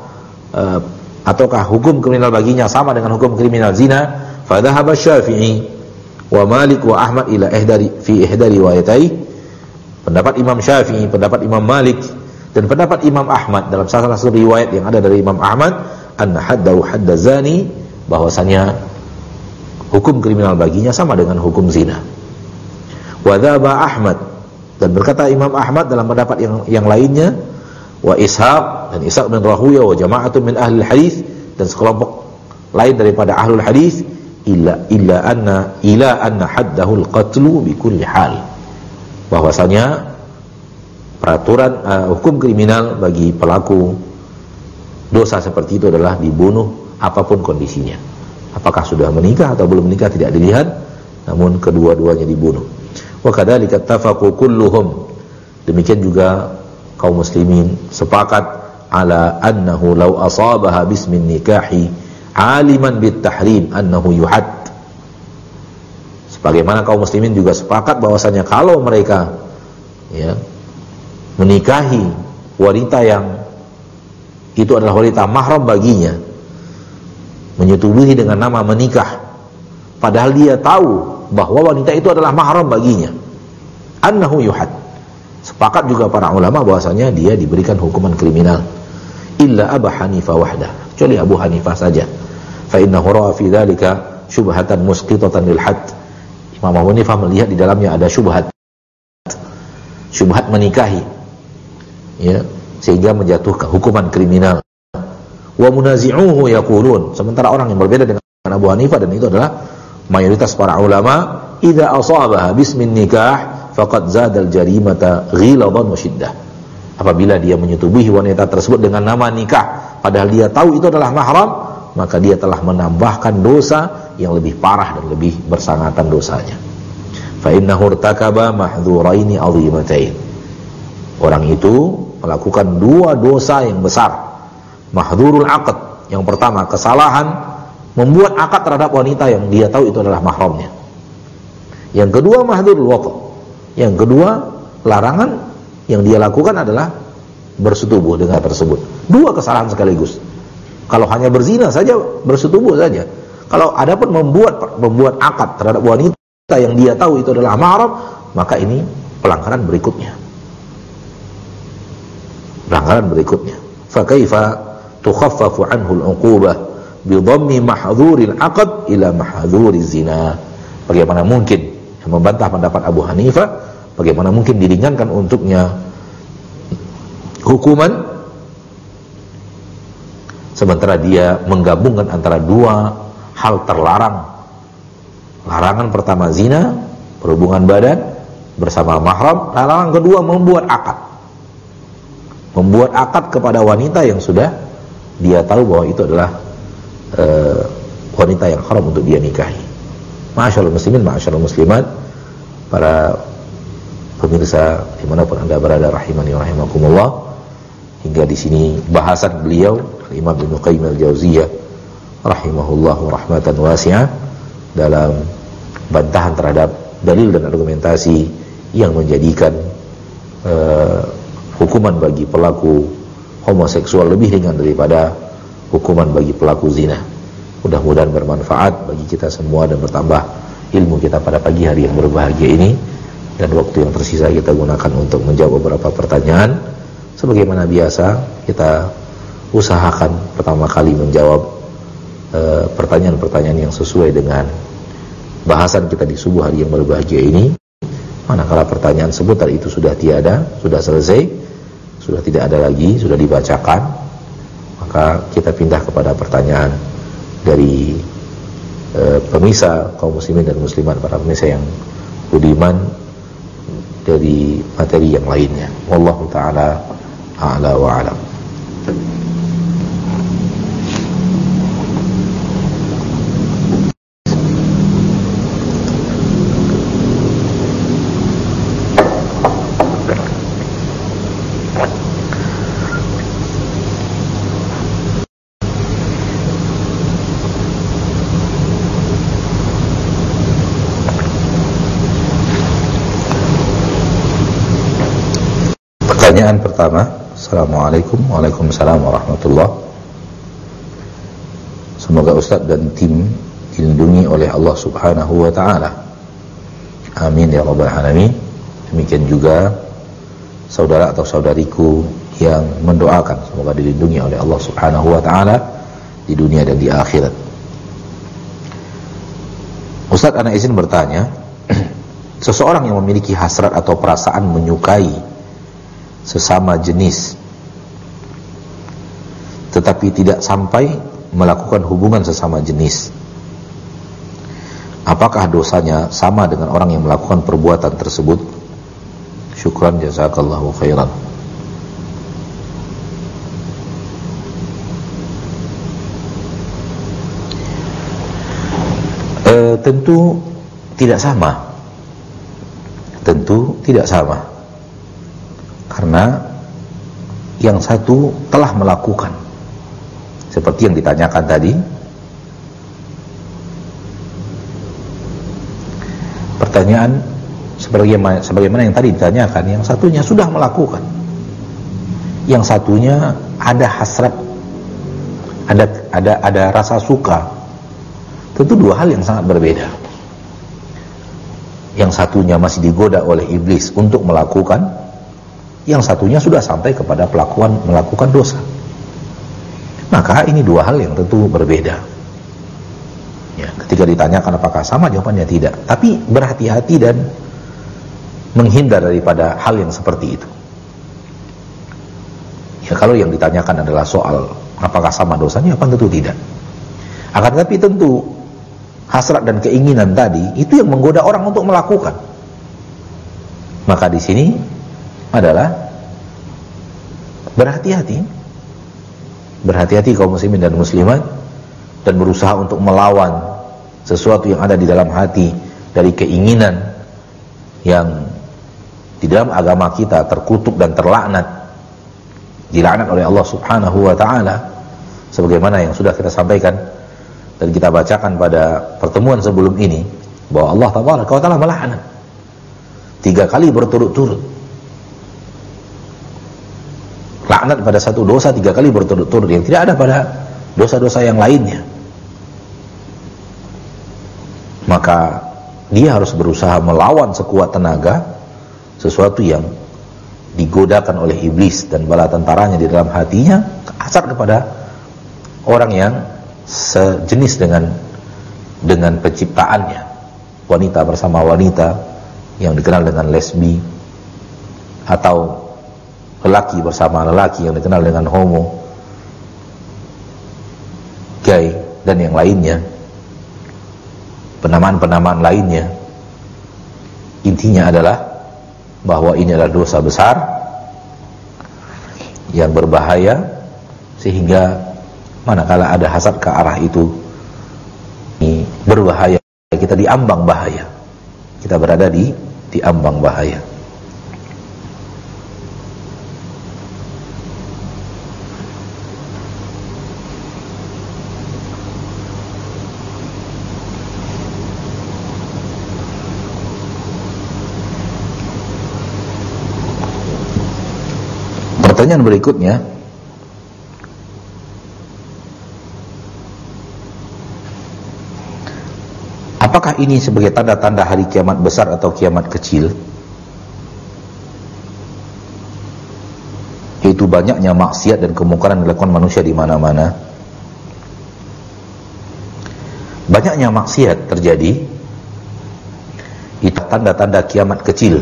ataukah hukum kriminal baginya sama dengan hukum kriminal zina. Fa dhahaba Syafi'i wa Malik wa Ahmad ila fi ihda riwayatai, pendapat Imam Syafi'i, pendapat Imam Malik, dan pendapat Imam Ahmad dalam salah satu riwayat yang ada dari Imam Ahmad, anna haddahu hadda zani, bahwasanya hukum kriminal baginya sama dengan hukum zina. Wa dhaba Ahmad, dan berkata Imam Ahmad dalam pendapat yang lainnya, wa Ishaq, dan Ishaq bin Rahuya, wa jama'atun min ahli hadis, dan sekelompok lain daripada ahlul hadis, ila anna haddahu al-qatlu bi kulli hal, bahwasanya peraturan hukum kriminal bagi pelaku dosa seperti itu adalah dibunuh apapun kondisinya, apakah sudah menikah atau belum menikah tidak dilihat, namun kedua-duanya dibunuh. Wa kadzalika tafaqu kulluhum, demikian juga kaum muslimin sepakat ala annahu law asabaha bismin nikahi aliman bit tahrim annahu yuhad, sebagaimana kaum muslimin juga sepakat bahwasanya kalau mereka menikahi wanita yang itu adalah wanita mahram baginya, menyetubuhi dengan nama menikah, padahal dia tahu bahwa wanita itu adalah mahram baginya, annahu yuhad, sepakat juga para ulama bahwasanya dia diberikan hukuman kriminal, illa Abu Hanifah wahdah, kecuali Abu Hanifah saja. Fa innahu ra'a fi dzalika syubhatan musqitatan lil hadd, Imam Abu Hanifah melihat di dalamnya ada syubhat menikahi, sehingga menjatuhkan hukuman kriminal. Wa munazi'uhu yaqulun, sementara orang yang berbeda dengan Abu Hanifah, dan itu adalah mayoritas para ulama, idza asabaha bismin nikah faqad zadal jarimata ghiladan wa syiddah, apabila dia menyetubuhi wanita tersebut dengan nama nikah padahal dia tahu itu adalah mahram, maka dia telah menambahkan dosa yang lebih parah dan lebih bersangatan dosanya. Fa innahu irtakaba mahdhuraini 'azimatain, orang itu melakukan dua dosa yang besar. Mahdhurul aqd, yang pertama kesalahan membuat akad terhadap wanita yang dia tahu itu adalah mahramnya. Yang kedua mahdhurul waqt, yang kedua larangan yang dia lakukan adalah bersetubuh dengan tersebut. Dua kesalahan sekaligus. Kalau hanya berzina saja, bersetubuh saja. Kalau adapun membuat akad terhadap wanita yang dia tahu itu adalah mahram, maka ini pelanggaran berikutnya. Fa kaifa tukhaffafu anhu al-'uqubah bi dhammi mahdhuril 'aqd ila mahdhuriz zina? Bagaimana mungkin, yang membantah pendapat Abu Hanifah, bagaimana mungkin diringankan untuknya hukuman sementara dia menggabungkan antara dua hal terlarang. Larangan pertama zina, berhubungan badan bersama mahram, larangan kedua membuat akad kepada wanita yang sudah dia tahu bahwa itu adalah wanita yang haram untuk dia nikahi. Ma'asyiral muslimin, ma'asyiral muslimat, para Pemirsa dimanapun Anda berada, rahimani wa rahimakumullah, hingga di sini bahasan beliau Imam Ibnu Qayyim al-Jauziyah rahimahullahu rahmatan wasi'ah dalam bantahan terhadap dalil dan argumentasi yang menjadikan hukuman bagi pelaku homoseksual lebih ringan daripada hukuman bagi pelaku zina. Mudah-mudahan bermanfaat bagi kita semua dan bertambah ilmu kita pada pagi hari yang berbahagia ini. Dan waktu yang tersisa kita gunakan untuk menjawab beberapa pertanyaan. Sebagaimana biasa, kita usahakan pertama kali menjawab pertanyaan-pertanyaan yang sesuai dengan bahasan kita di subuh hari yang berbahagia ini. Manakala pertanyaan seputar itu sudah tiada, sudah selesai, sudah tidak ada lagi, sudah dibacakan, maka kita pindah kepada pertanyaan dari pemirsa kaum muslimin dan muslimat, para pemirsa yang budiman, dari materi yang lainnya. Wallahu ta'ala a'la wa a'lam. Pertanyaan pertama. Assalamualaikum. Waalaikumsalam warahmatullah. Semoga Ustaz dan tim dilindungi oleh Allah Subhanahu wa ta'ala. Amin ya rabbal alamin. Demikian juga saudara atau saudariku yang mendoakan semoga dilindungi oleh Allah Subhanahu wa ta'ala di dunia dan di akhirat. Ustaz, ana izin bertanya, seseorang yang memiliki hasrat atau perasaan menyukai sesama jenis tetapi tidak sampai melakukan hubungan sesama jenis, apakah dosanya sama dengan orang yang melakukan perbuatan tersebut? Syukran, jazakallahu khairan. Tentu tidak sama. Tentu tidak sama. Karena yang satu telah melakukan seperti yang ditanyakan tadi. Pertanyaan sebagaimana yang tadi ditanyakan, yang satunya sudah melakukan, yang satunya ada hasrat, ada rasa suka. Tentu dua hal yang sangat berbeda. Yang satunya masih digoda oleh iblis untuk melakukan, yang satunya sudah sampai kepada melakukan dosa. Maka ini dua hal yang tentu berbeda. Ya, ketika ditanyakan apakah sama, jawabannya tidak. Tapi berhati-hati dan menghindar daripada hal yang seperti itu. Ya, kalau yang ditanyakan adalah soal apakah sama dosanya, apa tentu tidak. Akan tetapi tentu hasrat dan keinginan tadi itu yang menggoda orang untuk melakukan. Maka di sini adalah berhati-hati kaum muslimin dan muslimat, dan berusaha untuk melawan sesuatu yang ada di dalam hati dari keinginan yang di dalam agama kita terkutuk dan terlaknat, dilaknat oleh Allah Subhanahu wa ta'ala, sebagaimana yang sudah kita sampaikan dan kita bacakan pada pertemuan sebelum ini, bahwa Allah Tabaraka wa ta'ala melaknat 3 kali berturut-turut. Laknat pada satu dosa 3 kali berturut-turut, yang tidak ada pada dosa-dosa yang lainnya. Maka dia harus berusaha melawan sekuat tenaga sesuatu yang digodakan oleh iblis dan bala tentaranya di dalam hatinya, hasad kepada orang yang sejenis dengan penciptaannya, wanita bersama wanita yang dikenal dengan lesbi, atau lelaki bersama lelaki yang dikenal dengan homo, gay, dan yang lainnya, penamaan-penamaan lainnya. Intinya adalah bahwa ini adalah dosa besar yang berbahaya, sehingga manakala ada hasad ke arah itu, ini berbahaya. Kita diambang bahaya, kita berada di ambang bahaya. Pertanyaan berikutnya, apakah ini sebagai tanda-tanda hari kiamat besar atau kiamat kecil? Yaitu banyaknya maksiat dan kemungkaran dilakukan manusia di mana-mana. Banyaknya maksiat terjadi, itu tanda-tanda kiamat kecil,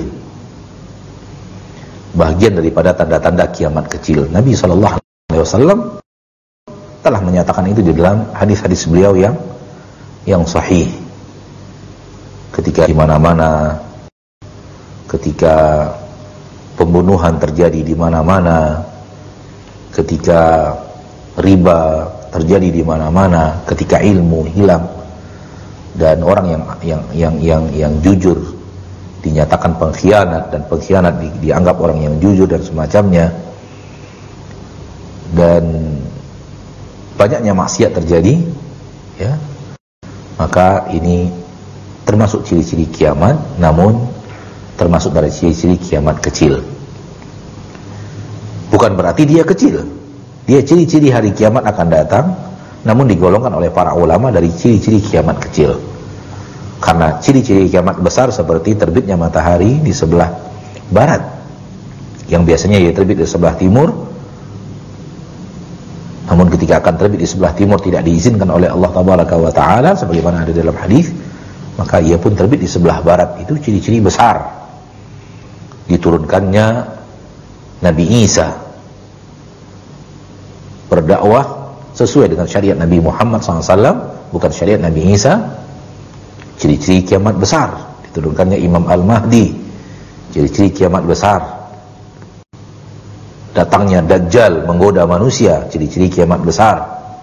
bagian daripada tanda-tanda kiamat kecil. Nabi SAW telah menyatakan itu di dalam hadis-hadis beliau yang sahih. Ketika di mana-mana, ketika pembunuhan terjadi di mana-mana, ketika riba terjadi di mana-mana, ketika ilmu hilang dan orang yang jujur dinyatakan pengkhianat, dan pengkhianat dianggap orang yang jujur dan semacamnya, dan banyaknya maksiat terjadi, ya, maka ini termasuk ciri-ciri kiamat, namun termasuk dari ciri-ciri kiamat kecil. Bukan berarti dia kecil, dia ciri-ciri hari kiamat akan datang, namun digolongkan oleh para ulama dari ciri-ciri kiamat kecil. Karena ciri-ciri kiamat besar seperti terbitnya matahari di sebelah barat, yang biasanya ia terbit di sebelah timur, namun ketika akan terbit di sebelah timur tidak diizinkan oleh Allah Taala, sebagaimana ada dalam hadis, maka ia pun terbit di sebelah barat. Itu ciri-ciri besar diturunkannya Nabi Isa berdakwah sesuai dengan syariat Nabi Muhammad SAW, bukan syariat Nabi Isa. Ciri-ciri kiamat besar diturunkannya Imam Al-Mahdi, ciri-ciri kiamat besar datangnya Dajjal menggoda manusia, ciri-ciri kiamat besar,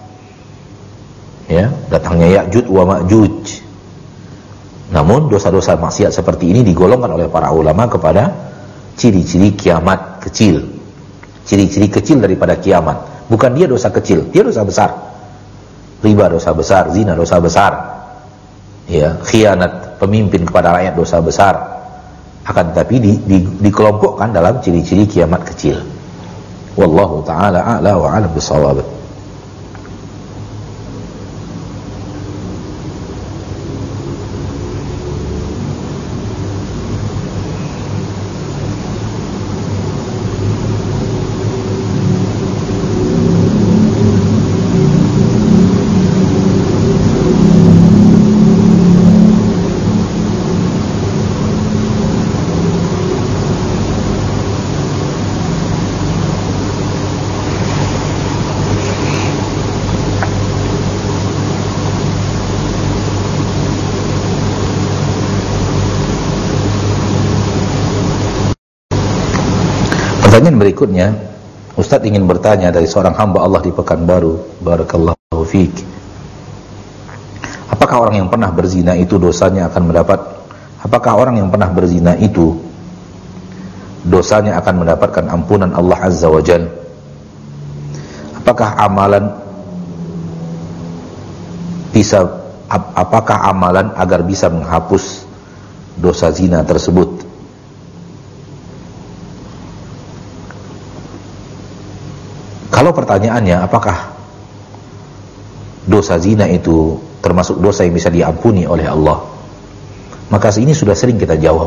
ya, datangnya Ya'juj wa Ma'juj. Namun dosa-dosa maksiat seperti ini digolongkan oleh para ulama kepada ciri-ciri kiamat kecil, ciri-ciri kecil daripada kiamat. Bukan dia dosa kecil, dia dosa besar. Riba dosa besar, zina dosa besar, ya, khianat pemimpin kepada rakyat dosa besar. Akan tetapi dikelompokkan dalam ciri-ciri kiamat kecil. Wallahu ta'ala a'la wa a'lam bissawab. Pertanyaan berikutnya, Ustaz ingin bertanya dari seorang hamba Allah di Pekanbaru, barakallahu fiik. Apakah orang yang pernah berzina itu dosanya akan mendapatkan ampunan Allah Azza wa Jalla? Apakah amalan agar bisa menghapus dosa zina tersebut? Kalau pertanyaannya apakah dosa zina itu termasuk dosa yang bisa diampuni oleh Allah, maka ini sudah sering kita jawab.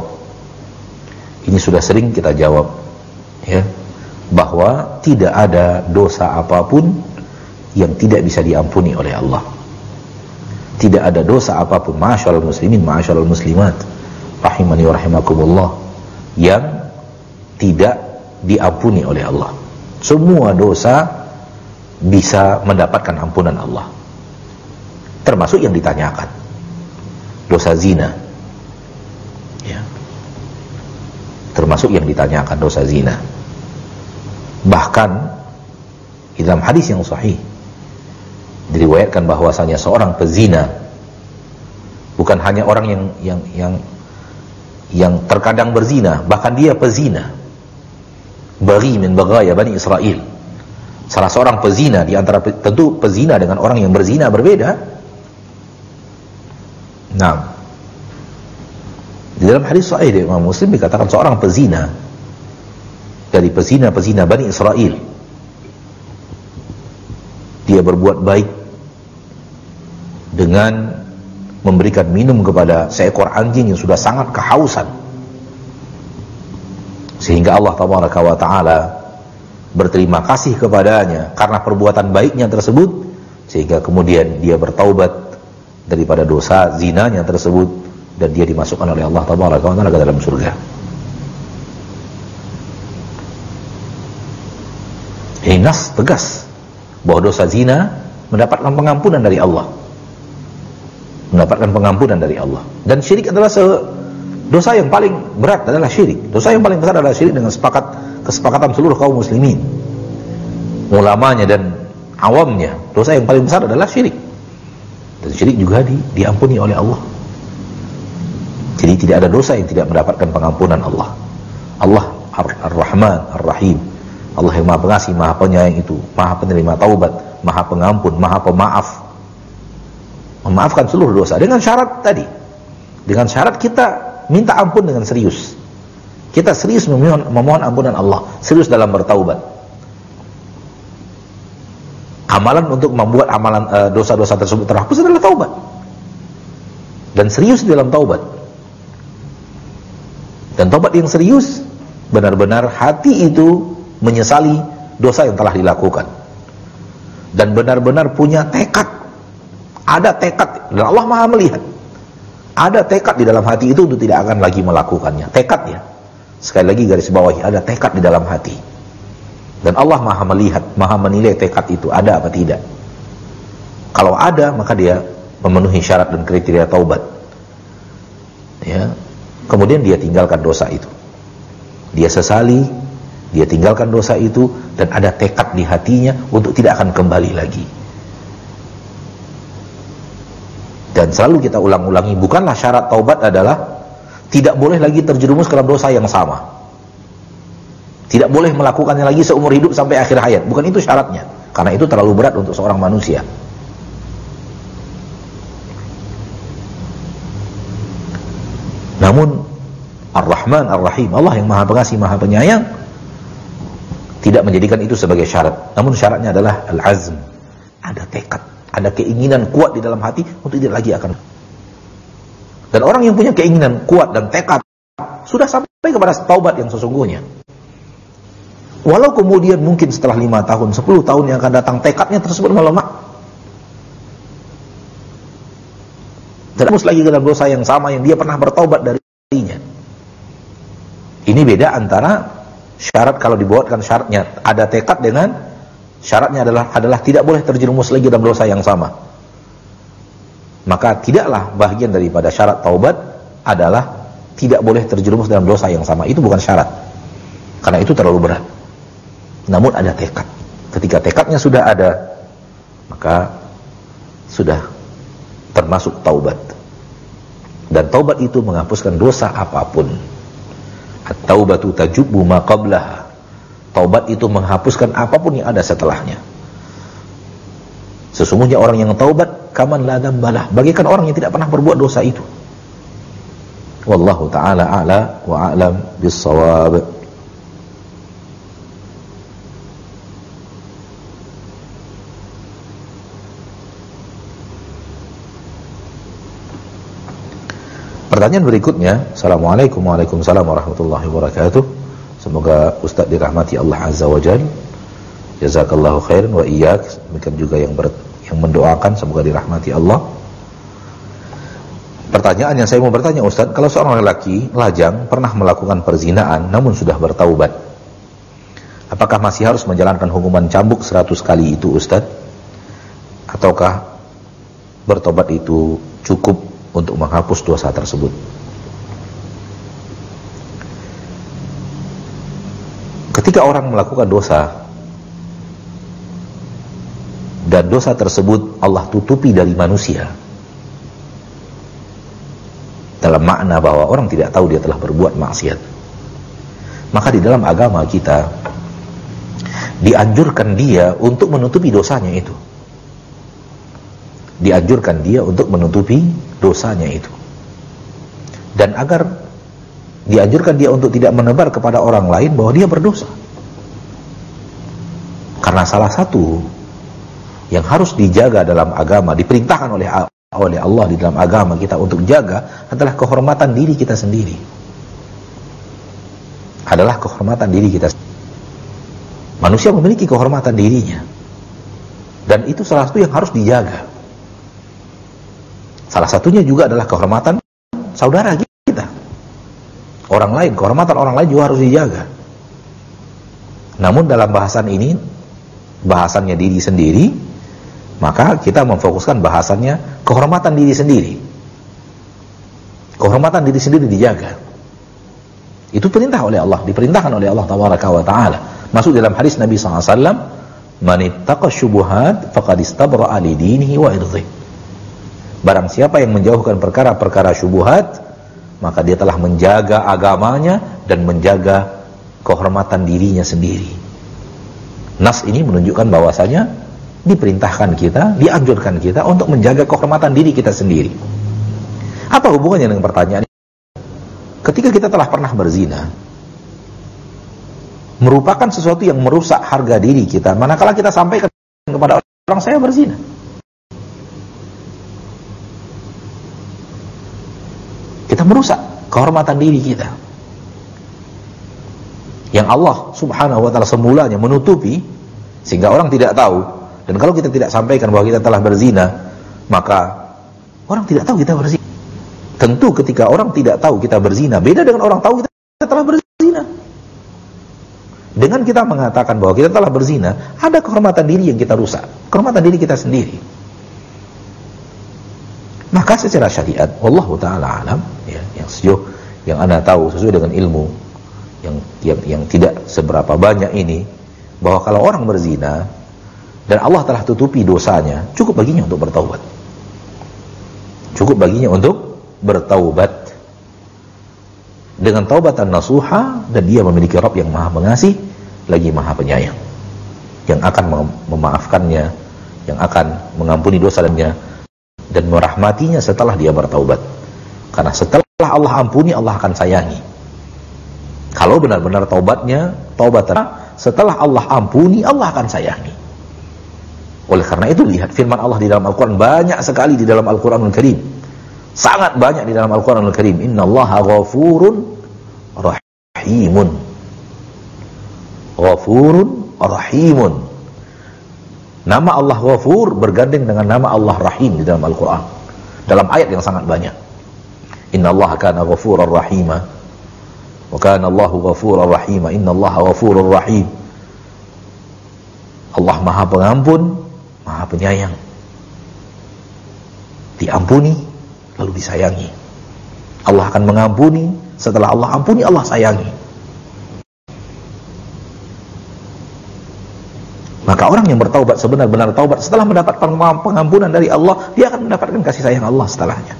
Ya, bahwa tidak ada dosa apapun yang tidak bisa diampuni oleh Allah. Tidak ada dosa apapun, ma'asyiral muslimin, ma'asyiral muslimat, rahimani wa rahimakumullah, yang tidak diampuni oleh Allah. Semua dosa bisa mendapatkan ampunan Allah, termasuk yang ditanyakan, dosa zina, ya, termasuk yang ditanyakan dosa zina. Bahkan di dalam hadis yang sahih diriwayatkan bahwasanya seorang pezina bukan hanya orang yang terkadang berzina, bahkan dia pezina. Baghi min baghaya Bani Israel. Salah seorang pezina, di antara, tentu pezina dengan orang yang berzina berbeda. Nah, di dalam hadis sahih dari Imam Muslim dikatakan seorang pezina dari pezina-pezina Bani Israel. Dia berbuat baik dengan memberikan minum kepada seekor anjing yang sudah sangat kehausan, sehingga Allah tabaraka wa ta'ala berterima kasih kepadanya karena perbuatan baiknya tersebut, sehingga kemudian dia bertaubat daripada dosa zinanya tersebut, dan dia dimasukkan oleh Allah tabaraka wa ta'ala ke dalam surga. Ini nas tegas bahwa dosa zina mendapatkan pengampunan dari Allah, mendapatkan pengampunan dari Allah. Dan syirik adalah dosa yang paling berat, adalah syirik. Dosa yang paling besar adalah syirik dengan kesepakatan seluruh kaum muslimin, ulamanya dan awamnya. Dosa yang paling besar adalah syirik, dan syirik juga diampuni oleh Allah. Jadi tidak ada dosa yang tidak mendapatkan pengampunan Allah. Allah Ar-Rahman Ar-Rahim, Allah yang maha pengasih, maha penyayang itu, maha penerima taubat, maha pengampun, maha pemaaf, memaafkan seluruh dosa. Dengan syarat tadi, dengan syarat kita minta ampun dengan serius. Kita serius memohon ampunan Allah, serius dalam bertaubat. Amalan untuk membuat amalan dosa-dosa tersebut terhapus adalah taubat, dan serius dalam taubat. Dan taubat yang serius, benar-benar hati itu menyesali dosa yang telah dilakukan, dan benar-benar punya tekad. Ada tekad, dan Allah maha melihat. Ada tekad di dalam hati itu untuk tidak akan lagi melakukannya. Tekad ya, sekali lagi garis bawahi, ada tekad di dalam hati. Dan Allah maha melihat, maha menilai tekad itu ada apa tidak. Kalau ada, maka dia memenuhi syarat dan kriteria taubat. Ya, kemudian dia tinggalkan dosa itu. Dia sesali, dia tinggalkan dosa itu, dan ada tekad di hatinya untuk tidak akan kembali lagi. Dan selalu kita ulang-ulangi, bukanlah syarat taubat adalah tidak boleh lagi terjerumus ke dalam dosa yang sama, tidak boleh melakukannya lagi seumur hidup sampai akhir hayat. Bukan itu syaratnya, karena itu terlalu berat untuk seorang manusia. Namun Ar-Rahman Ar-Rahim, Allah yang maha pengasih, maha penyayang, tidak menjadikan itu sebagai syarat. Namun syaratnya adalah al-azm, ada tekad, ada keinginan kuat di dalam hati untuk tidak lagi akan. Dan orang yang punya keinginan kuat dan tekad sudah sampai kepada taubat yang sesungguhnya. Walau kemudian mungkin setelah 5 tahun, 10 tahun yang akan datang, tekadnya tersebut melemah, terus lagi dalam dosa yang sama yang dia pernah bertaubat darinya. Ini beda antara syarat, kalau dibuatkan syaratnya ada tekad, dengan syaratnya adalah tidak boleh terjerumus lagi dalam dosa yang sama. Maka tidaklah bagian daripada syarat taubat adalah tidak boleh terjerumus dalam dosa yang sama. Itu bukan syarat, karena itu terlalu berat. Namun ada tekad. Ketika tekadnya sudah ada, maka sudah termasuk taubat. Dan taubat itu menghapuskan dosa apapun. At-taubatu tajubbu ma qablaha. Taubat itu menghapuskan apapun yang ada setelahnya. Sesungguhnya orang yang taubat kaman la dzambalah, bagaikan orang yang tidak pernah berbuat dosa itu. Wallahu taala a'la wa a'lam bis-shawab. Pertanyaan berikutnya, Assalamualaikum warahmatullahi wabarakatuh. Semoga Ustaz dirahmati Allah Azza wa Jalla. Jazakallahu khairan wa iyyak. Demikian juga yang mendoakan semoga dirahmati Allah. Pertanyaan yang saya mau bertanya Ustaz, kalau seorang lelaki lajang pernah melakukan perzinaan namun sudah bertaubat, apakah masih harus menjalankan hukuman cambuk 100 kali itu Ustaz? Ataukah bertobat itu cukup untuk menghapus dosa tersebut? Ketika orang melakukan dosa dan dosa tersebut Allah tutupi dari manusia, dalam makna bahwa orang tidak tahu dia telah berbuat maksiat, maka di dalam agama kita dianjurkan dia untuk menutupi dosanya itu. Dianjurkan dia untuk menutupi dosanya itu. Dan agar dianjurkan dia untuk tidak menebar kepada orang lain bahwa dia berdosa. Karena salah satu yang harus dijaga dalam agama, diperintahkan oleh Allah di dalam agama kita untuk jaga adalah kehormatan diri kita sendiri. Adalah kehormatan diri kita. Manusia memiliki kehormatan dirinya, dan itu salah satu yang harus dijaga. Salah satunya juga adalah kehormatan saudara kita, orang lain. Kehormatan orang lain juga harus dijaga. Namun dalam bahasan ini, bahasannya diri sendiri, maka kita memfokuskan bahasannya kehormatan diri sendiri. Kehormatan diri sendiri dijaga. Itu perintah oleh Allah, diperintahkan oleh Allah Tabaraka wa Ta'ala. Masuk dalam hadis Nabi SAW, "Man ittaqa syubuhat faqad istabra'a li dinihi wa irdhihi." Barang siapa yang menjauhkan perkara-perkara syubuhat, maka dia telah menjaga agamanya dan menjaga kehormatan dirinya sendiri. Nas ini menunjukkan bahwasanya diperintahkan kita, dianjurkan kita untuk menjaga kehormatan diri kita sendiri. Apa hubungannya dengan pertanyaan ini? Ketika kita telah pernah berzina, merupakan sesuatu yang merusak harga diri kita, manakala kita sampaikan kepada orang, saya berzina. Kita merusak kehormatan diri kita, yang Allah Subhanahu wa Ta'ala semulanya menutupi sehingga orang tidak tahu. Dan kalau kita tidak sampaikan bahwa kita telah berzina, maka orang tidak tahu kita berzina. Tentu ketika orang tidak tahu kita berzina, beda dengan orang tahu kita telah berzina. Dengan kita mengatakan bahwa kita telah berzina, ada kehormatan diri yang kita rusak, kehormatan diri kita sendiri. Maka secara syariat, wallahu ta'ala alam, ya, yang sejauh yang Anda tahu sesuai dengan ilmu yang tidak seberapa banyak ini, bahwa kalau orang berzina dan Allah telah tutupi dosanya, cukup baginya untuk bertaubat. Cukup baginya untuk bertaubat dengan taubatan nasuha, dan dia memiliki Rabb yang Maha Pengasih lagi Maha Penyayang, yang akan memaafkannya, yang akan mengampuni dosanya dan merahmatinya setelah dia bertaubat. Karena setelah Allah ampuni, Allah akan sayangi. Kalau benar-benar taubatnya setelah Allah ampuni, Allah akan sayangi. Oleh karena itu, lihat firman Allah di dalam Al-Quran, banyak sekali di dalam Al-Quranul Karim, sangat banyak di dalam Al-Quranul Karim. Innallaha ghafurun rahimun. Ghafurun rahimun. Nama Allah Ghafur bergandeng dengan nama Allah Rahim di dalam Al-Quran, dalam ayat yang sangat banyak. Innallaha kana ghafurar rahima, wa kana Allahu ghafurar rahima. Innallaha ghafurur rahim. Allah Maha Pengampun, Maha Penyayang. Diampuni lalu disayangi. Allah akan mengampuni, setelah Allah ampuni, Allah sayangi. Maka orang yang bertaubat sebenar-benar taubat, setelah mendapat pengampunan dari Allah, dia akan mendapatkan kasih sayang Allah setelahnya.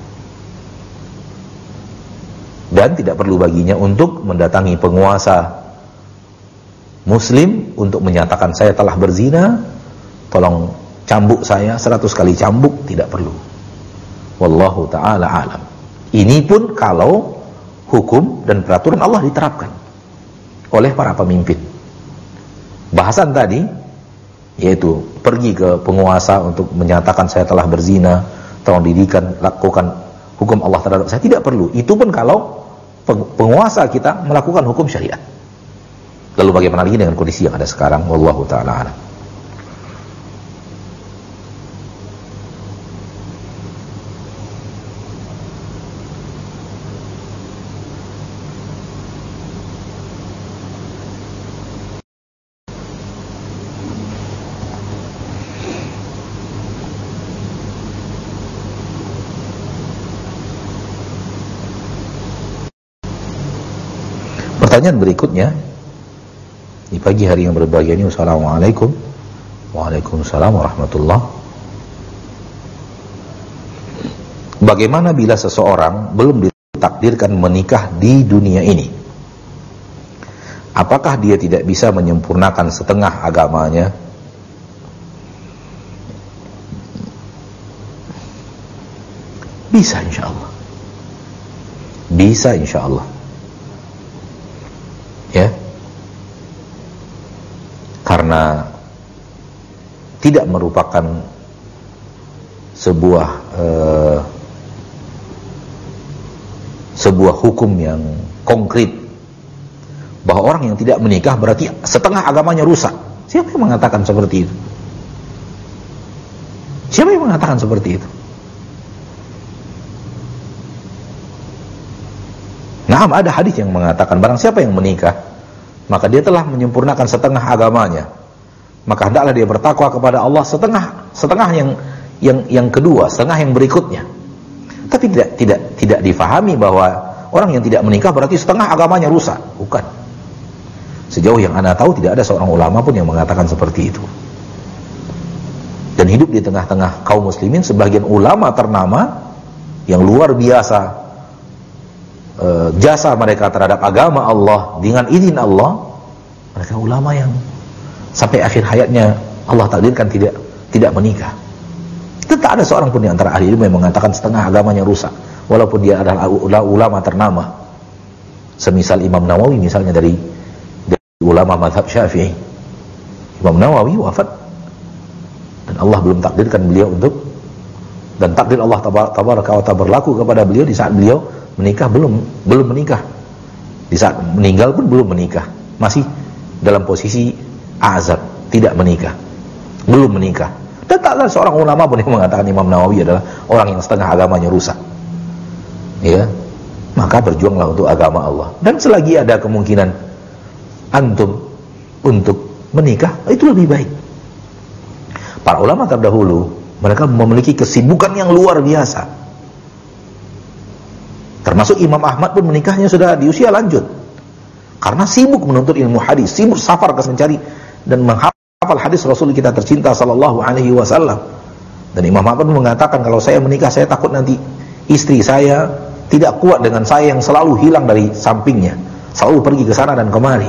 Dan tidak perlu baginya untuk mendatangi penguasa muslim untuk menyatakan saya telah berzina, tolong cambuk saya 100 kali cambuk, tidak perlu. Wallahu ta'ala alam. Ini pun kalau hukum dan peraturan Allah diterapkan oleh para pemimpin. Bahasan tadi, yaitu pergi ke penguasa untuk menyatakan saya telah berzina, tolong didikan, lakukan hukum Allah terhadap saya, tidak perlu. Itu pun kalau penguasa kita melakukan hukum syariat. Lalu bagaimana lagi dengan kondisi yang ada sekarang? Wallahu ta'ala alam. Pertanyaan berikutnya di pagi hari yang berbahagia ini. Assalamualaikum. Waalaikumsalam warahmatullah. Bagaimana bila seseorang belum ditakdirkan menikah di dunia ini? Apakah dia tidak bisa menyempurnakan setengah agamanya? Bisa insyaallah. Bisa insyaallah. Ya, karena tidak merupakan sebuah hukum yang konkret bahwa orang yang tidak menikah berarti setengah agamanya rusak. Siapa yang mengatakan seperti itu? Siapa yang mengatakan seperti itu? Nah, ada hadis yang mengatakan barang siapa yang menikah, maka dia telah menyempurnakan setengah agamanya. Maka hendaklah dia bertakwa kepada Allah setengah yang kedua, setengah yang berikutnya. Tapi tidak difahami bahwa orang yang tidak menikah berarti setengah agamanya rusak. Bukan. Sejauh yang Anda tahu tidak ada seorang ulama pun yang mengatakan seperti itu. Dan hidup di tengah-tengah kaum muslimin sebagian ulama ternama yang luar biasa jasa mereka terhadap agama Allah dengan izin Allah. Mereka ulama yang sampai akhir hayatnya Allah takdirkan tidak menikah. Tak ada seorang pun di antara ahli ilmu yang mengatakan setengah agamanya rusak, walaupun dia adalah ulama ternama. Semisal Imam Nawawi misalnya dari ulama mazhab Syafi'i. Imam Nawawi wafat dan Allah belum takdirkan beliau dan takdir Allah tabaraka wa ta'ala berlaku kepada beliau di saat beliau menikah belum menikah. Di saat meninggal pun belum menikah. Masih dalam posisi azab, tidak menikah. Belum menikah. Dan tak ada seorang ulama pun yang mengatakan Imam Nawawi adalah orang yang setengah agamanya rusak. Ya. Maka berjuanglah untuk agama Allah. Dan selagi ada kemungkinan antum untuk menikah, itu lebih baik. Para ulama terdahulu, mereka memiliki kesibukan yang luar biasa. Termasuk Imam Ahmad pun menikahnya sudah di usia lanjut. Karena sibuk menuntut ilmu hadis, sibuk safar ke mencari dan menghafal hadis Rasul kita tercinta sallallahu alaihi wasallam. Dan Imam Ahmad pun mengatakan, kalau saya menikah saya takut nanti istri saya tidak kuat dengan saya yang selalu hilang dari sampingnya, selalu pergi ke sana dan kemari.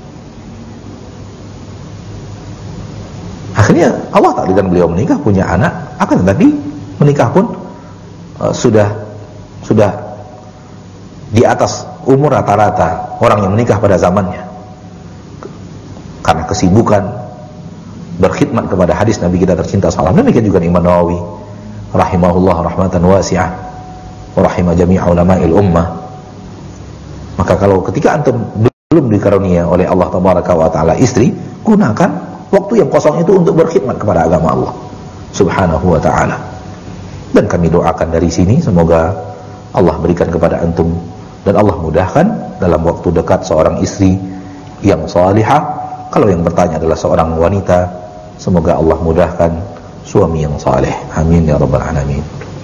Akhirnya Allah takdirkan beliau menikah, punya anak, akan tetapi menikah pun sudah di atas umur rata-rata orang yang menikah pada zamannya, karena kesibukan berkhidmat kepada hadis Nabi kita tercinta sallallahu alaihi wasallam. Demikian juga Imam Nawawi rahimahullah rahmatan wasi'ah wa rahimah jami' ulama'il ummah. Maka kalau ketika antum belum dikarunia oleh Allah tabaraka wa taala istri, gunakan waktu yang kosong itu untuk berkhidmat kepada agama Allah subhanahu wa ta'ala. Dan kami doakan dari sini semoga Allah berikan kepada antum dan Allah mudahkan dalam waktu dekat seorang istri yang salihah. Kalau yang bertanya adalah seorang wanita, semoga Allah mudahkan suami yang saleh. Amin ya rabbal alamin.